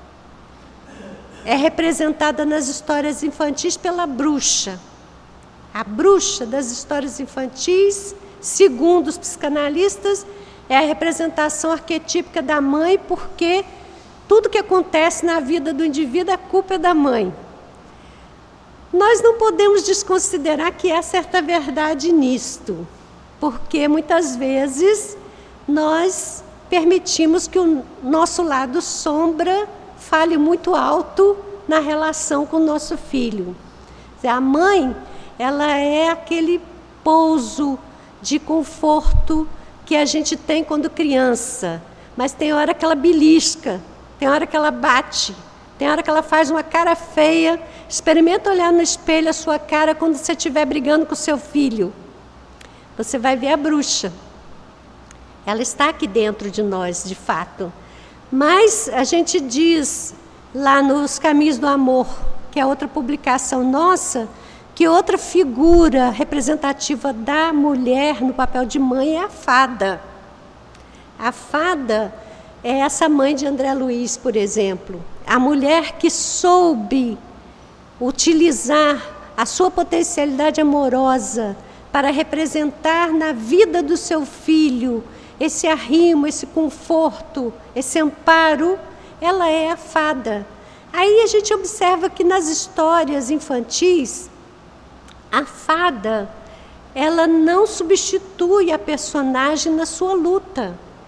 S3: é representada nas histórias infantis pela bruxa. A bruxa das histórias infantis, segundo os psicanalistas, é a representação arquetípica da mãe, porque tudo que acontece na vida do indivíduo, a culpa é da mãe. Nós não podemos desconsiderar que há certa verdade nisto, porque muitas vezes nós permitimos que o nosso lado sombra fale muito alto na relação com o nosso filho. A mãe, ela é aquele pouso de conforto que a gente tem quando criança, mas tem hora que ela belisca, tem hora que ela bate, tem hora que ela faz uma cara feia. Experimenta olhar no espelho a sua cara quando você estiver brigando com o seu filho. Você vai ver a bruxa. Ela está aqui dentro de nós, de fato. Mas a gente diz lá nos Caminhos do Amor, que é outra publicação nossa, que outra figura representativa da mulher no papel de mãe é a fada. A fada é essa mãe de André Luiz, por exemplo. A mulher que soube utilizar a sua potencialidade amorosa para representar na vida do seu filho esse arrimo, esse conforto, esse amparo, ela é a fada. Aí a gente observa que nas histórias infantis, a fada, ela não substitui a personagem na sua luta.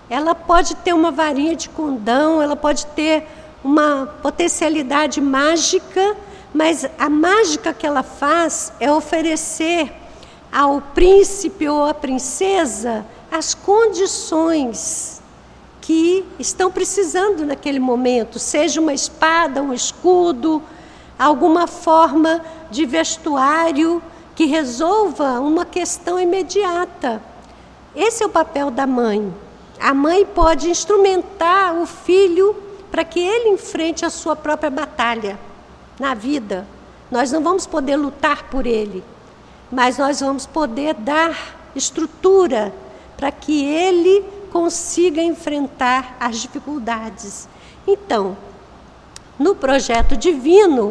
S3: ela pode ter uma varinha de condão, ela pode ter uma potencialidade mágica, mas a mágica que ela faz é oferecer ao príncipe ou à princesa as condições que estão precisando naquele momento, seja uma espada, um escudo, alguma forma de vestuário que resolva uma questão imediata. Esse é o papel da mãe. A mãe pode instrumentar o filho para que ele enfrente a sua própria batalha na vida. Nós não vamos poder lutar por ele, mas nós vamos poder dar estrutura para que ele consiga enfrentar as dificuldades. Então, no projeto divino,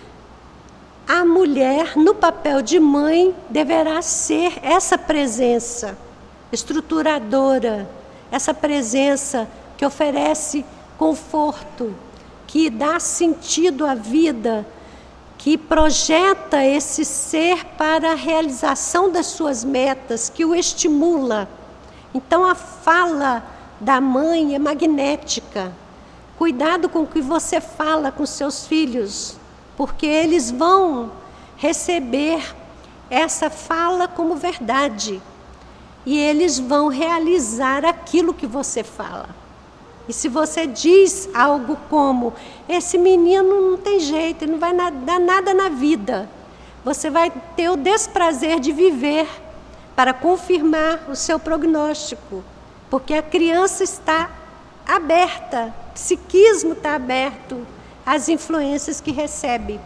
S3: a mulher, no papel de mãe, deverá ser essa presença estruturadora, essa presença que oferece conforto, que dá sentido à vida, que projeta esse ser para a realização das suas metas, que o estimula. Então, a fala da mãe é magnética. Cuidado com o que você fala com seus filhos, porque eles vão receber essa fala como verdade. E eles vão realizar aquilo que você fala. E se você diz algo como, esse menino não tem jeito, ele não vai dar nada na vida, você vai ter o desprazer de viver para confirmar o seu prognóstico, porque a criança está aberta, o psiquismo está aberto às influências que recebe.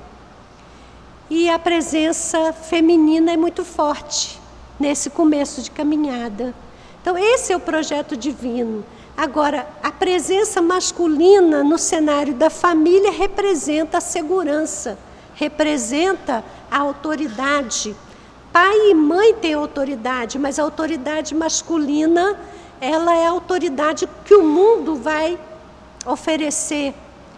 S3: E a presença feminina é muito forte nesse começo de caminhada. Então, esse é o projeto divino. Agora, a presença masculina no cenário da família representa a segurança, representa a autoridade. Pai e mãe têm autoridade, mas a autoridade masculina, ela é a autoridade que o mundo vai oferecer.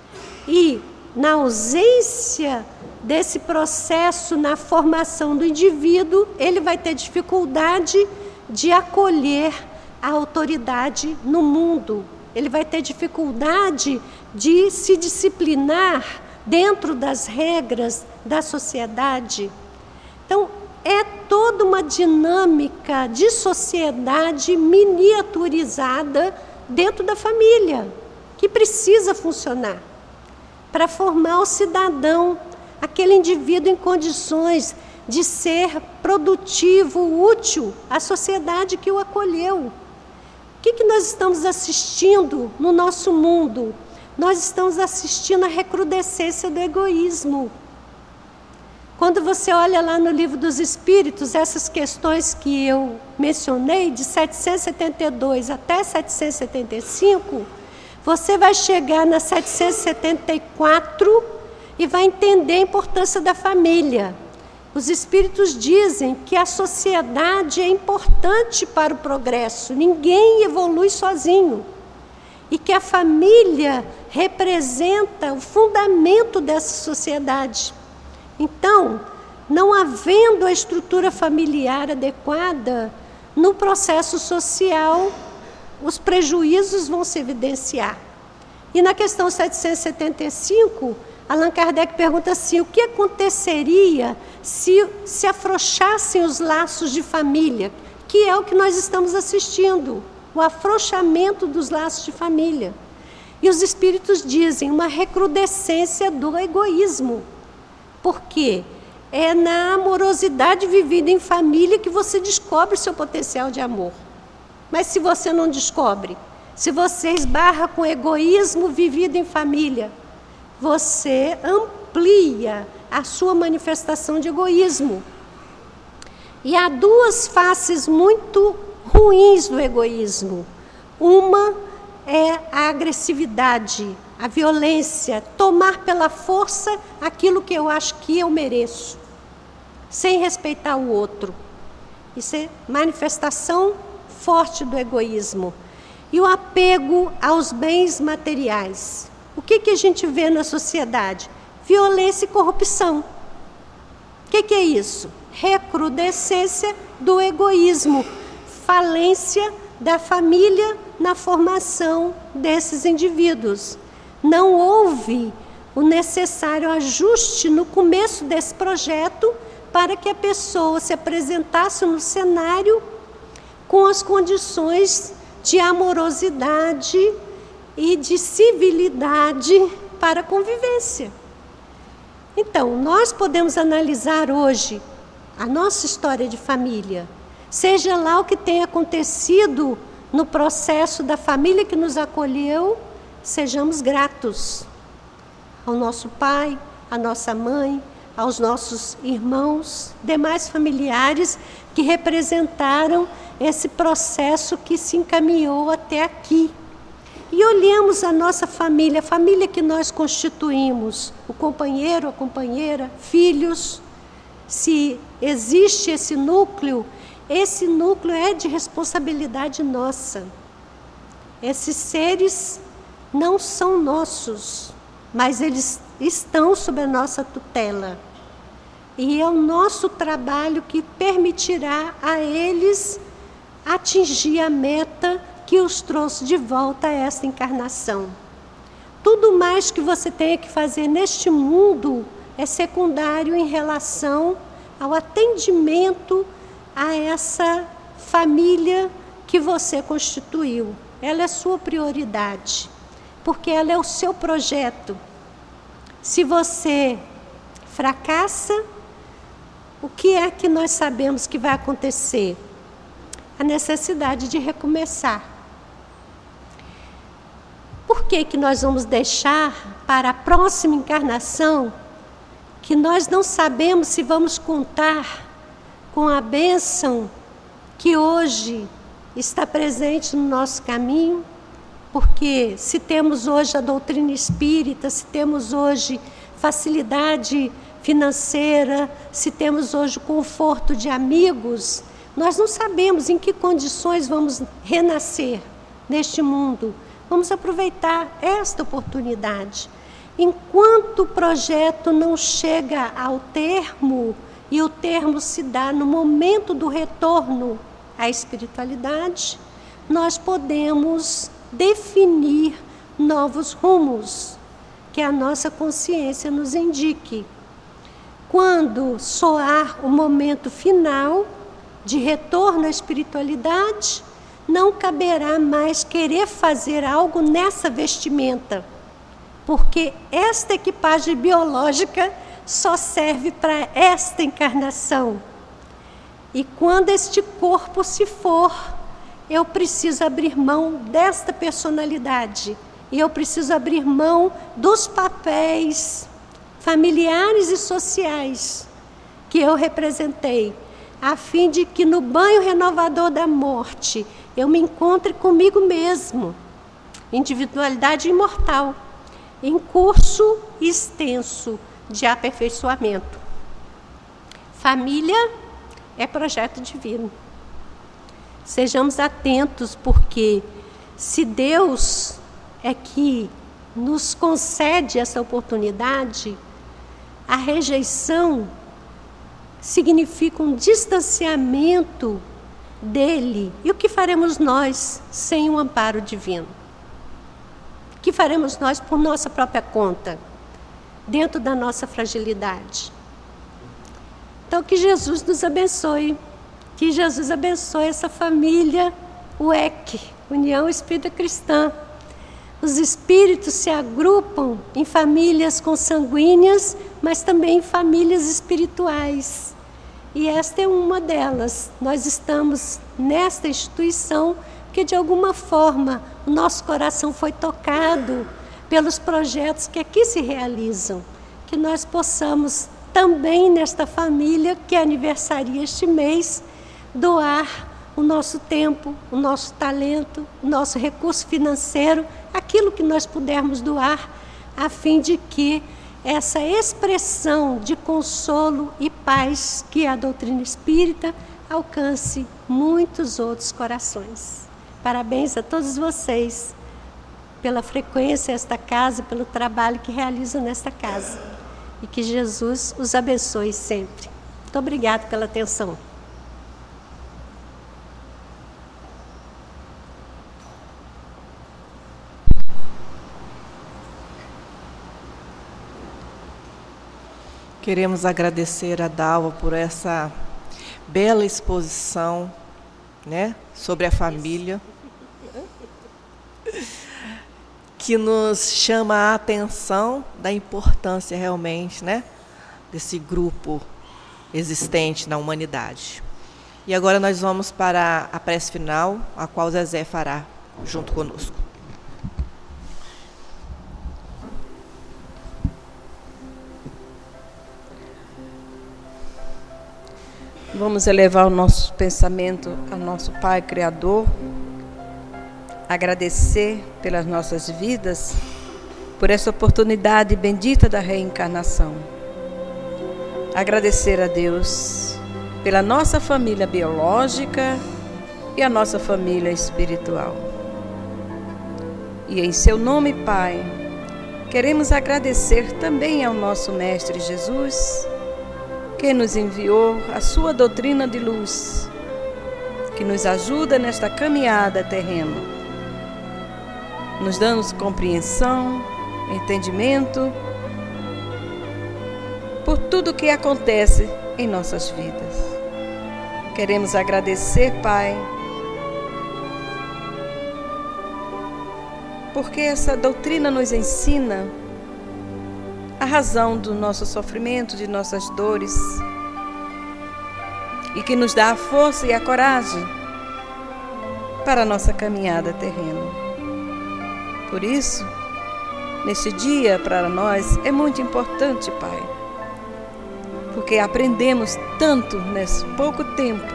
S3: E, na ausência desse processo na formação do indivíduo, ele vai ter dificuldade de acolher a autoridade no mundo. Ele vai ter dificuldade de se disciplinar dentro das regras da sociedade. Então, é toda uma dinâmica de sociedade miniaturizada dentro da família, que precisa funcionar para formar o cidadão, aquele indivíduo em condições de ser produtivo, útil à sociedade que o acolheu. O que, que nós estamos assistindo no nosso mundo? Nós estamos assistindo à recrudescência do egoísmo. Quando você olha lá no Livro dos Espíritos, essas questões que eu mencionei, de setecentos e setenta e dois até setecentos e setenta e cinco, você vai chegar na setecentos e setenta e quatro e vai entender a importância da família. Os Espíritos dizem que a sociedade é importante para o progresso, ninguém evolui sozinho. E que a família representa o fundamento dessa sociedade. Então, não havendo a estrutura familiar adequada, no processo social, os prejuízos vão se evidenciar. E na questão setecentos e setenta e cinco, Allan Kardec pergunta assim, o que aconteceria se, se afrouxassem os laços de família, que é o que nós estamos assistindo, o afrouxamento dos laços de família. E os Espíritos dizem uma recrudescência do egoísmo, porque é na amorosidade vivida em família que você descobre o seu potencial de amor. Mas se você não descobre, se você esbarra com egoísmo vivido em família, você amplia a sua manifestação de egoísmo. E há duas faces muito ruins do egoísmo. Uma é a agressividade, a violência, tomar pela força aquilo que eu acho que eu mereço, sem respeitar o outro. Isso é manifestação forte do egoísmo. E o apego aos bens materiais. O que, que a gente vê na sociedade? Violência e corrupção. O que, que é isso? Recrudescência do egoísmo, falência da família na formação desses indivíduos. Não houve o necessário ajuste no começo desse projeto para que a pessoa se apresentasse no cenário com as condições de amorosidade e de civilidade para a convivência. Então, nós podemos analisar hoje a nossa história de família, seja lá o que tenha acontecido no processo da família que nos acolheu, sejamos gratos ao nosso pai, à nossa mãe, aos nossos irmãos, demais familiares que representaram esse processo que se encaminhou até aqui. E olhemos a nossa família, a família que nós constituímos, o companheiro, a companheira, filhos. Se existe esse núcleo, esse núcleo é de responsabilidade nossa. Esses seres não são nossos, mas eles estão sob a nossa tutela. E é o nosso trabalho que permitirá a eles atingir a meta que os trouxe de volta a esta encarnação. Tudo mais que você tenha que fazer neste mundo é secundário em relação ao atendimento a essa família que você constituiu. Ela é sua prioridade, porque ela é o seu projeto. Se você fracassa, o que é que nós sabemos que vai acontecer? A necessidade de recomeçar. Por que que nós vamos deixar para a próxima encarnação, que nós não sabemos se vamos contar com a bênção que hoje está presente no nosso caminho? Porque se temos hoje a doutrina espírita, se temos hoje facilidade financeira, se temos hoje o conforto de amigos, nós não sabemos em que condições vamos renascer neste mundo. Vamos aproveitar esta oportunidade. Enquanto o projeto não chega ao termo, e o termo se dá no momento do retorno à espiritualidade, nós podemos definir novos rumos que a nossa consciência nos indique. Quando soar o momento final de retorno à espiritualidade, não caberá mais querer fazer algo nessa vestimenta, porque esta equipagem biológica só serve para esta encarnação. E quando este corpo se for, eu preciso abrir mão desta personalidade, e eu preciso abrir mão dos papéis familiares e sociais que eu representei, a fim de que no banho renovador da morte eu me encontre comigo mesmo, individualidade imortal, em curso extenso de aperfeiçoamento. Família é projeto divino. Sejamos atentos, porque se Deus é que nos concede essa oportunidade, a rejeição significa um distanciamento dele. E o que faremos nós sem o amparo divino? O que faremos nós por nossa própria conta, dentro da nossa fragilidade? Então, que Jesus nos abençoe, que Jesus abençoe essa família, o E C, União Espírita Cristã. Os espíritos se agrupam em famílias consanguíneas, mas também em famílias espirituais. E esta é uma delas. Nós estamos nesta instituição que, de alguma forma, o nosso coração foi tocado pelos projetos que aqui se realizam. Que nós possamos também, nesta família que aniversaria este mês, doar o nosso tempo, o nosso talento, o nosso recurso financeiro, aquilo que nós pudermos doar, a fim de que essa expressão de consolo e paz que é a doutrina espírita alcance muitos outros corações. Parabéns a todos vocês pela frequência desta casa, pelo trabalho que realizam nesta casa. E que Jesus os abençoe sempre. Muito obrigada pela atenção.
S1: Queremos agradecer a Dalva por essa bela exposição, né, sobre a família, que nos chama a atenção da importância realmente, né, desse grupo existente na humanidade. E agora nós vamos para a prece final, a qual Zezé fará junto conosco.
S2: Vamos elevar o nosso pensamento ao nosso Pai Criador, agradecer pelas nossas vidas, por essa oportunidade bendita da reencarnação. Agradecer a Deus pela nossa família biológica e a nossa família espiritual. E em seu nome, Pai, queremos agradecer também ao nosso Mestre Jesus, que nos enviou a sua doutrina de luz, que nos ajuda nesta caminhada terrena, nos dando compreensão, entendimento por tudo o que acontece em nossas vidas. Queremos agradecer, Pai, porque essa doutrina nos ensina a razão do nosso sofrimento, de nossas dores, e que nos dá a força e a coragem para a nossa caminhada terrena. Por isso, neste dia, para nós, é muito importante, Pai, porque aprendemos tanto nesse pouco tempo.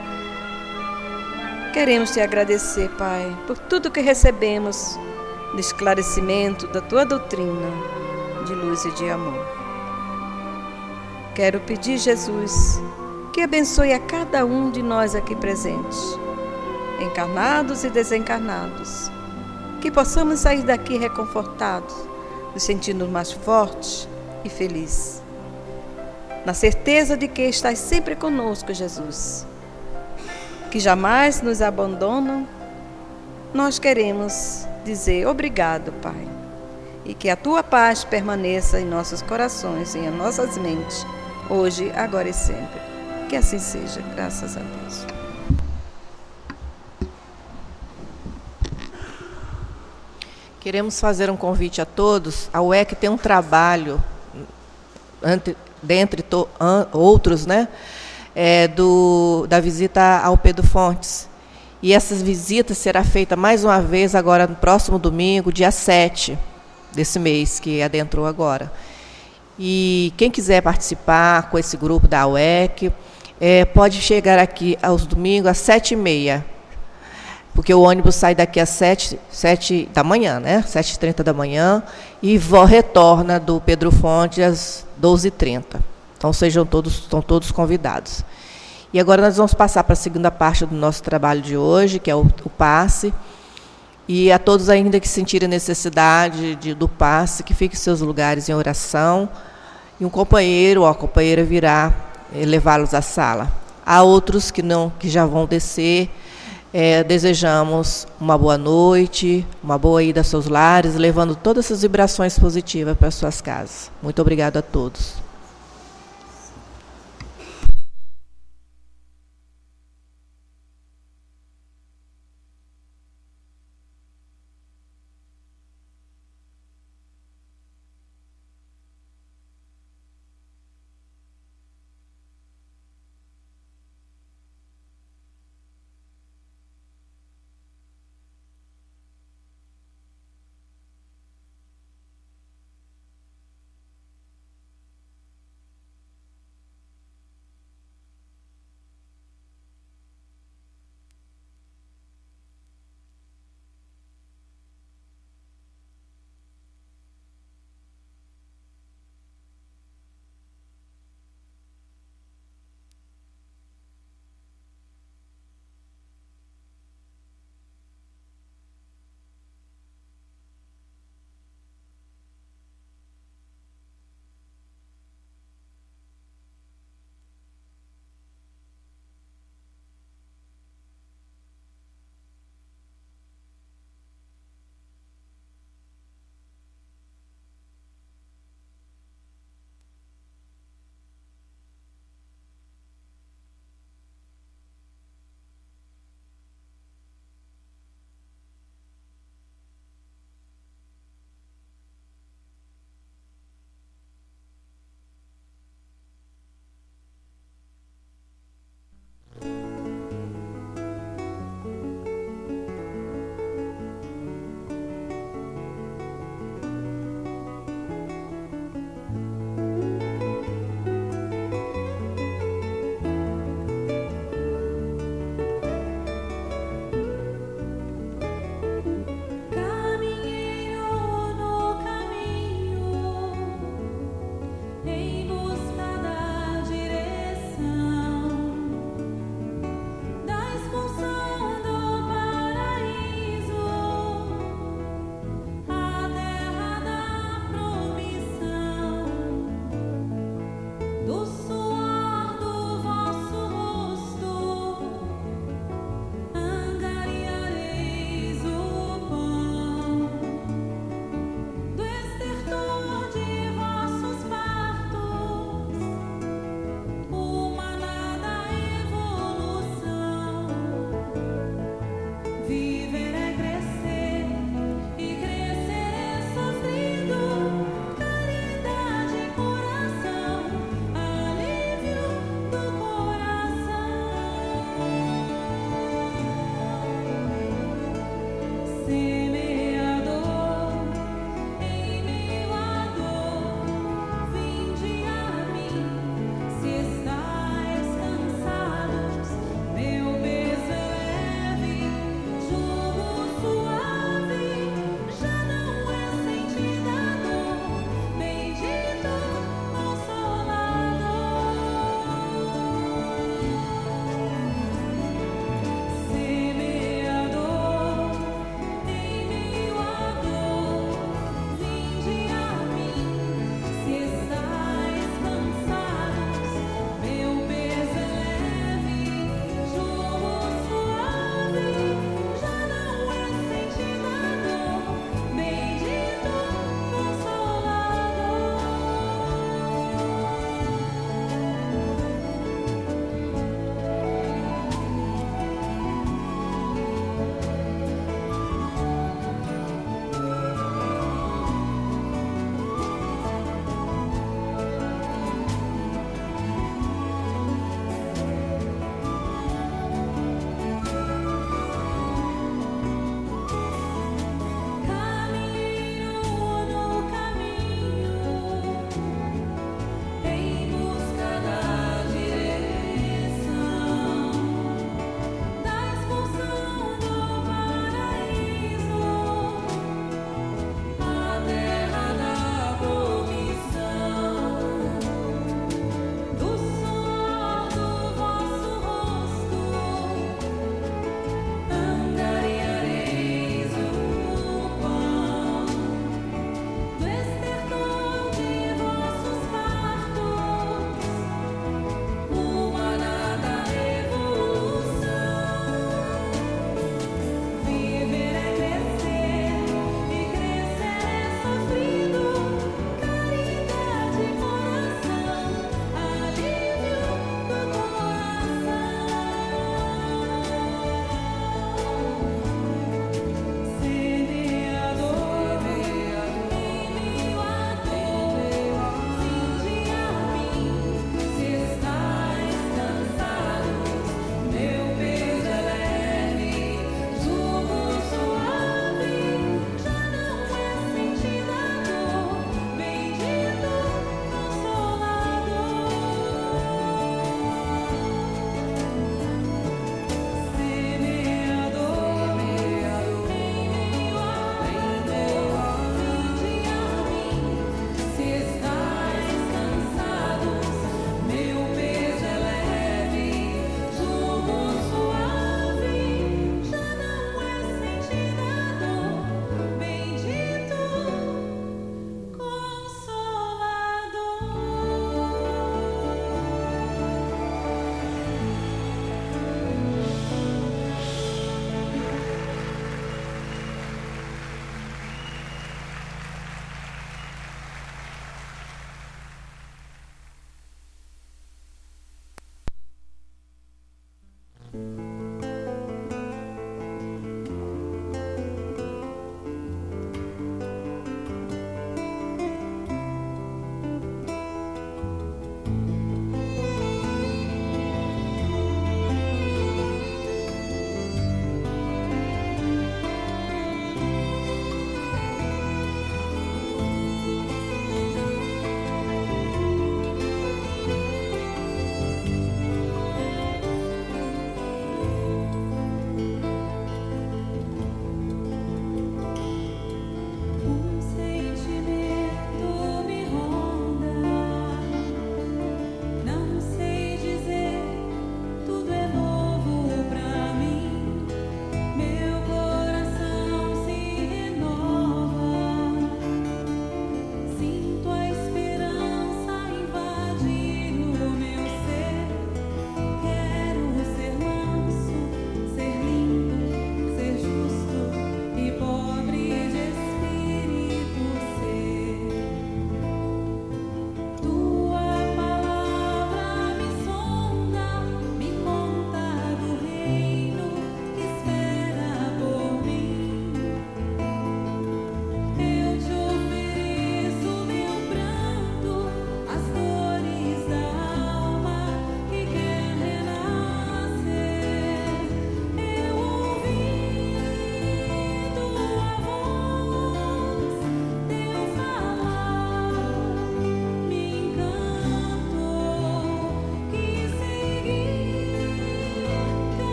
S2: Queremos te agradecer, Pai, por tudo que recebemos de esclarecimento da tua doutrina de luz e de amor. Quero pedir, Jesus, que abençoe a cada um de nós aqui presentes, encarnados e desencarnados, que possamos sair daqui reconfortados, nos sentindo mais fortes e felizes, na certeza de que estás sempre conosco, Jesus, que jamais nos abandonam. Nós queremos dizer obrigado, Pai, e que a tua paz permaneça em nossos corações e em nossas mentes, hoje, agora e sempre. Que assim seja, graças a Deus.
S1: Queremos fazer um convite a todos. A U E C tem um trabalho, entre, dentre to, an, outros, né, é, do, da visita ao Pedro Fontes. E essa visita será feita mais uma vez agora no próximo domingo, dia sete desse mês, que adentrou agora. E quem quiser participar com esse grupo da U E C, é, pode chegar aqui aos domingos às sete e meia, porque o ônibus sai daqui às sete, sete da manhã, né? sete e trinta da manhã, e vo, retorna do Pedro Fonte às doze e trinta. Então, sejam todos, estão todos convidados. E agora nós vamos passar para a segunda parte do nosso trabalho de hoje, que é o, o passe. E a todos ainda que sentirem necessidade de, do passe, que fiquem em seus lugares em oração, e um companheiro ou a companheira virá eh, levá-los à sala. Há outros que, não, que já vão descer. É, desejamos uma boa noite, uma boa ida aos seus lares, levando todas essas vibrações positivas para as suas casas. Muito obrigada a todos.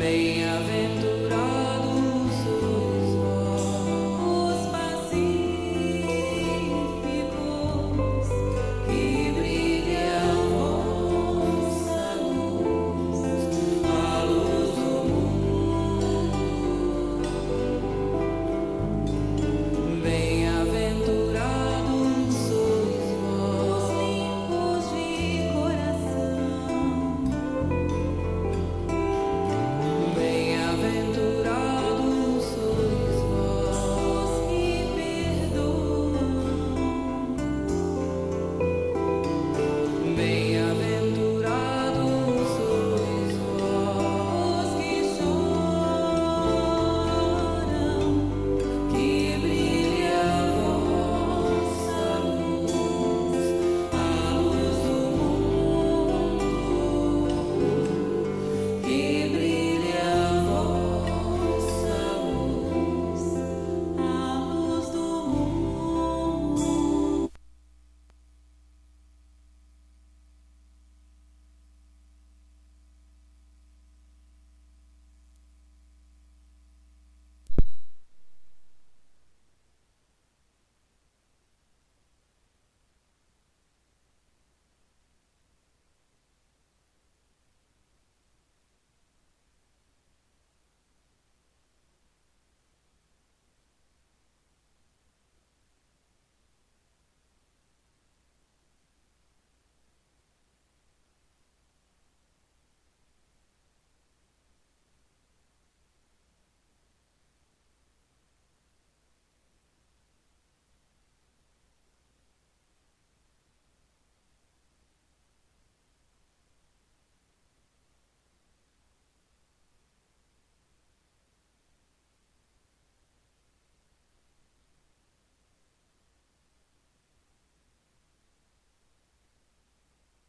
S4: Bem-aventurado